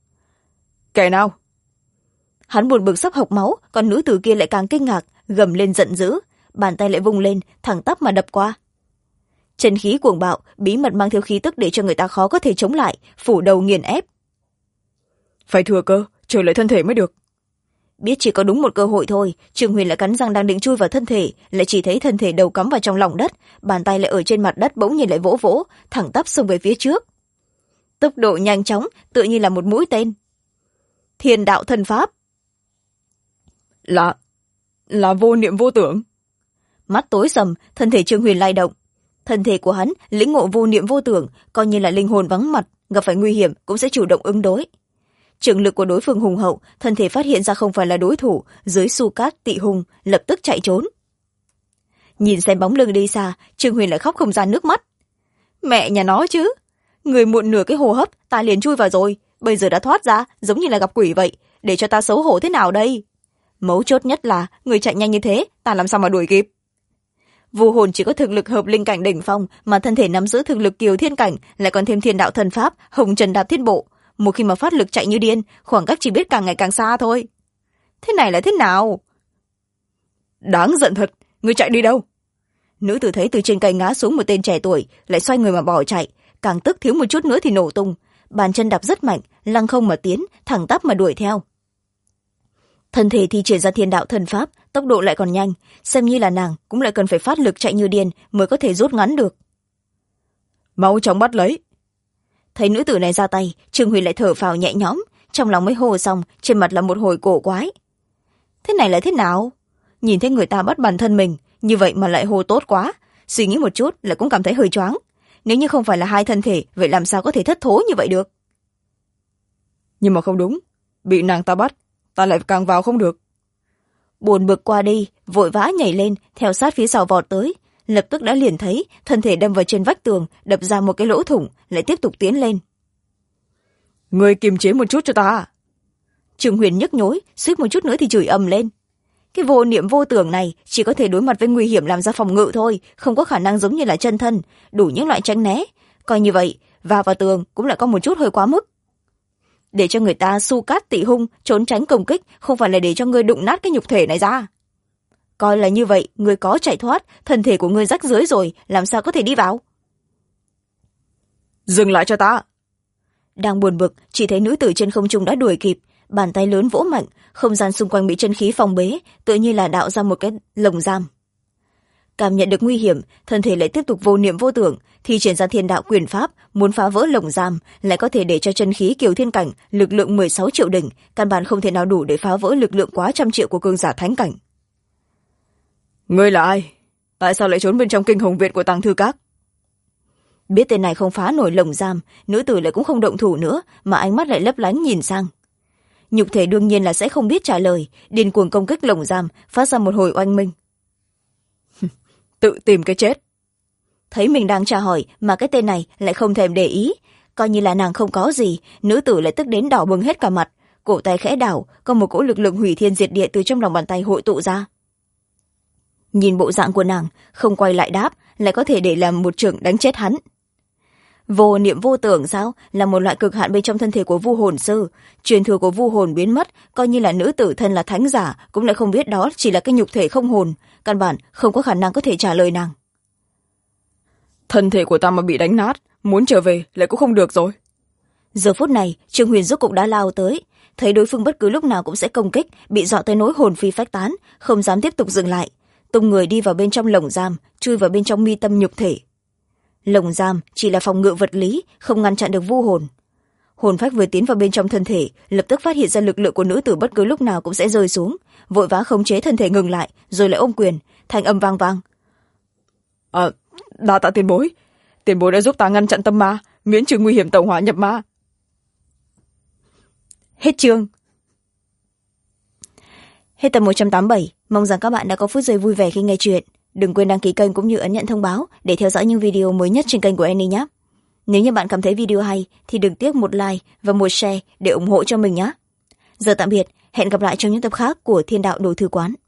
Kẻ nào? Hắn buồn bực sắp hộc máu, còn nữ tử kia lại càng kinh ngạc, gầm lên giận dữ, bàn tay lại vung lên thẳng tắp mà đập qua. Chân khí cuồng bạo, bí mật mang theo khí tức để cho người ta khó có thể chống lại, phủ đầu nghiền ép. Phải thừa cơ trở lại thân thể mới được. Biết chỉ có đúng một cơ hội thôi, Trường Huyền lại cắn răng đang định chui vào thân thể, lại chỉ thấy thân thể đầu cắm vào trong lòng đất, bàn tay lại ở trên mặt đất bỗng nhiên lại vỗ vỗ, thẳng tắp xông về phía trước. Tốc độ nhanh chóng, tựa như là một mũi tên. Thiên đạo thần pháp. Là vô niệm vô tưởng. Mắt tối sầm, thân thể Trường Huyền lay động. Thân thể của hắn lĩnh ngộ vô niệm vô tưởng, coi như là linh hồn vắng mặt, gặp phải nguy hiểm cũng sẽ chủ động ứng đối. Trường lực của đối phương hùng hậu, thân thể phát hiện ra không phải là đối thủ, dưới su cát tị hùng lập tức chạy trốn. Nhìn xem bóng lưng đi xa, Trường Huyền lại khóc không ra nước mắt. Mẹ nhà nó chứ, người muộn nửa cái hô hấp ta liền chui vào rồi, bây giờ đã thoát ra giống như là gặp quỷ vậy, để cho ta xấu hổ thế nào đây? Mấu chốt nhất là người chạy nhanh như thế, ta làm sao mà đuổi kịp? Vu hồn chỉ có thực lực hợp linh cảnh đỉnh phong, mà thân thể nắm giữ thực lực kiều thiên cảnh, lại còn thêm thiên đạo thần pháp hồng trần đạp thiên bộ, một khi mà phát lực chạy như điên, khoảng cách chỉ biết càng ngày càng xa thôi. Thế này là thế nào? Đáng giận thật, người chạy đi đâu? Nữ tử thấy từ trên cây ngã xuống một tên trẻ tuổi, lại xoay người mà bỏ chạy, càng tức thiếu một chút nữa thì nổ tung, bàn chân đạp rất mạnh, lăng không mà tiến, thẳng tắp mà đuổi theo. Thân thể thi triển ra thiên đạo thần pháp, tốc độ lại còn nhanh, xem như là nàng cũng lại cần phải phát lực chạy như điên mới có thể rút ngắn được. Mau chóng bắt lấy. Thấy nữ tử này ra tay, Trường Huyền lại thở phào nhẹ nhõm, trong lòng mới hô xong, trên mặt là một hồi cổ quái. Thế này là thế nào? Nhìn thấy người ta bắt bản thân mình như vậy mà lại hô tốt quá, suy nghĩ một chút là cũng cảm thấy hơi choáng. Nếu như không phải là hai thân thể, vậy làm sao có thể thất thố như vậy được? Nhưng mà không đúng, bị nàng ta bắt, ta lại càng vào không được. Buồn bực qua đi, vội vã nhảy lên, theo sát phía sau vọt tới, lập tức đã liền thấy thân thể đâm vào trên vách tường, đập ra một cái lỗ thủng, lại tiếp tục tiến lên. Người kiềm chế một chút cho ta. Trương Huyền nhức nhối, suýt một chút nữa thì chửi ầm lên. Cái vô niệm vô tưởng này chỉ có thể đối mặt với nguy hiểm làm ra phòng ngự thôi, không có khả năng giống như là chân thân, đủ những loại tránh né. Coi như vậy, vào tường cũng lại có một chút hơi quá mức. Để cho người ta su cát tị hung, trốn tránh công kích, không phải là để cho ngươi đụng nát cái nhục thể này ra. Coi là như vậy, ngươi có chạy thoát, thân thể của ngươi rách rưới rồi, làm sao có thể đi vào? Dừng lại cho ta. Đang buồn bực, chỉ thấy nữ tử trên không trung đã đuổi kịp, bàn tay lớn vỗ mạnh, không gian xung quanh bị chân khí phong bế, tự như là đạo ra một cái lồng giam. Cảm nhận được nguy hiểm, thân thể lại tiếp tục vô niệm vô tưởng, thi triển ra thiên đạo quyền pháp, muốn phá vỡ lồng giam, lại có thể để cho chân khí kiều thiên cảnh, lực lượng 16 triệu đỉnh, căn bản không thể nào đủ để phá vỡ lực lượng quá trăm triệu của cường giả thánh cảnh. Ngươi là ai? Tại sao lại trốn bên trong kinh hồng viện của Tàng Thư Các? Biết tên này không phá nổi lồng giam, nữ tử lại cũng không động thủ nữa, mà ánh mắt lại lấp lánh nhìn sang. Nhục thể đương nhiên là sẽ không biết trả lời, điên cuồng công kích lồng giam, phát ra một hồi oanh minh. Tự tìm cái chết. Thấy mình đang tra hỏi mà cái tên này lại không thèm để ý, coi như là nàng không có gì, nữ tử lại tức đến đỏ bừng hết cả mặt, cổ tay khẽ đảo, có một cỗ lực lượng hủy thiên diệt địa từ trong lòng bàn tay hội tụ ra. Nhìn bộ dạng của nàng, không quay lại đáp, lại có thể để làm một chưởng đánh chết hắn. Vô niệm vô tưởng sao, là một loại cực hạn bên trong thân thể của vu hồn sư, truyền thừa của vu hồn biến mất, coi như là nữ tử thân là thánh giả cũng lại không biết đó chỉ là cái nhục thể không hồn, căn bản không có khả năng có thể trả lời nàng. Thân thể của ta mà bị đánh nát, muốn trở về lại cũng không được rồi. Giờ phút này, Trương Huyền rốt cục đã lao tới, thấy đối phương bất cứ lúc nào cũng sẽ công kích, bị dọa tới nỗi hồn phi phách tán, không dám tiếp tục dừng lại, tung người đi vào bên trong lồng giam, chui vào bên trong mi tâm nhục thể. Lồng giam chỉ là phòng ngự vật lý, không ngăn chặn được vu hồn. Hồn phách vừa tiến vào bên trong thân thể, lập tức phát hiện ra lực lượng của nữ tử bất cứ lúc nào cũng sẽ rơi xuống, vội vã khống chế thân thể ngừng lại, rồi lại ôm quyền, thanh âm vang vang. Đa tạ tiền bối. Tiền bối đã giúp ta ngăn chặn tâm ma, miễn trừ nguy hiểm tẩu hỏa nhập ma. Hết chương. Hết tập 187. Mong rằng các bạn đã có phút giây vui vẻ khi nghe chuyện. Đừng quên đăng ký kênh cũng như ấn nhận thông báo để theo dõi những video mới nhất trên kênh của Annie nhé. Nếu như bạn cảm thấy video hay thì đừng tiếc một like và một share để ủng hộ cho mình nhé. Giờ tạm biệt, hẹn gặp lại trong những tập khác của Thiên Đạo Đồ Thư Quán.